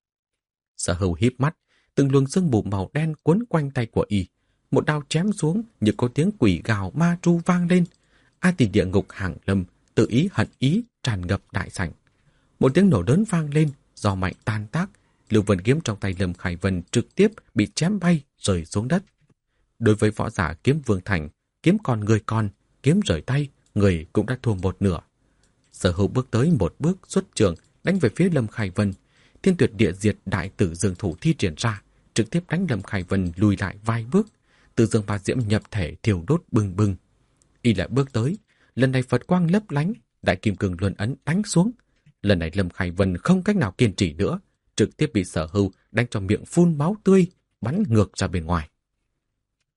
Sở Hưu híp mắt, từng luồng sương mù màu đen cuốn quanh tay của y, một đao chém xuống như có tiếng quỷ gào ma tru vang lên. A Tỳ địa ngục hàng lâm, tự ý hận ý tràn ngập đại sảnh. Một tiếng nổ lớn vang lên, gió mạnh tan tác, Lưu Vân kiếm trong tay Lâm Khải Vân trực tiếp bị chém bay rơi xuống đất. Đối với võ giả Kiếm Vương Thành, kiếm còn người còn, kiếm rời tay, người cũng đã thua một nửa. Sở Hưu bước tới một bước xuất trường đánh về phía Lâm Khải Vân, Thiên Tuyệt Địa Diệt Đại Tử Dương thủ thi triển ra, trực tiếp đánh Lâm Khải Vân lùi lại vài bước. Tử Dương Ba Diễm nhập thể thiêu đốt bừng bừng. Y lại bước tới, lần này Phật quang lấp lánh, Đại Kim Cương Luân ấn đánh xuống. Lần này Lâm Khải Vân không cách nào kiên trì nữa, trực tiếp bị Sở Hưu đánh cho miệng phun máu tươi, bắn ngược ra bên ngoài.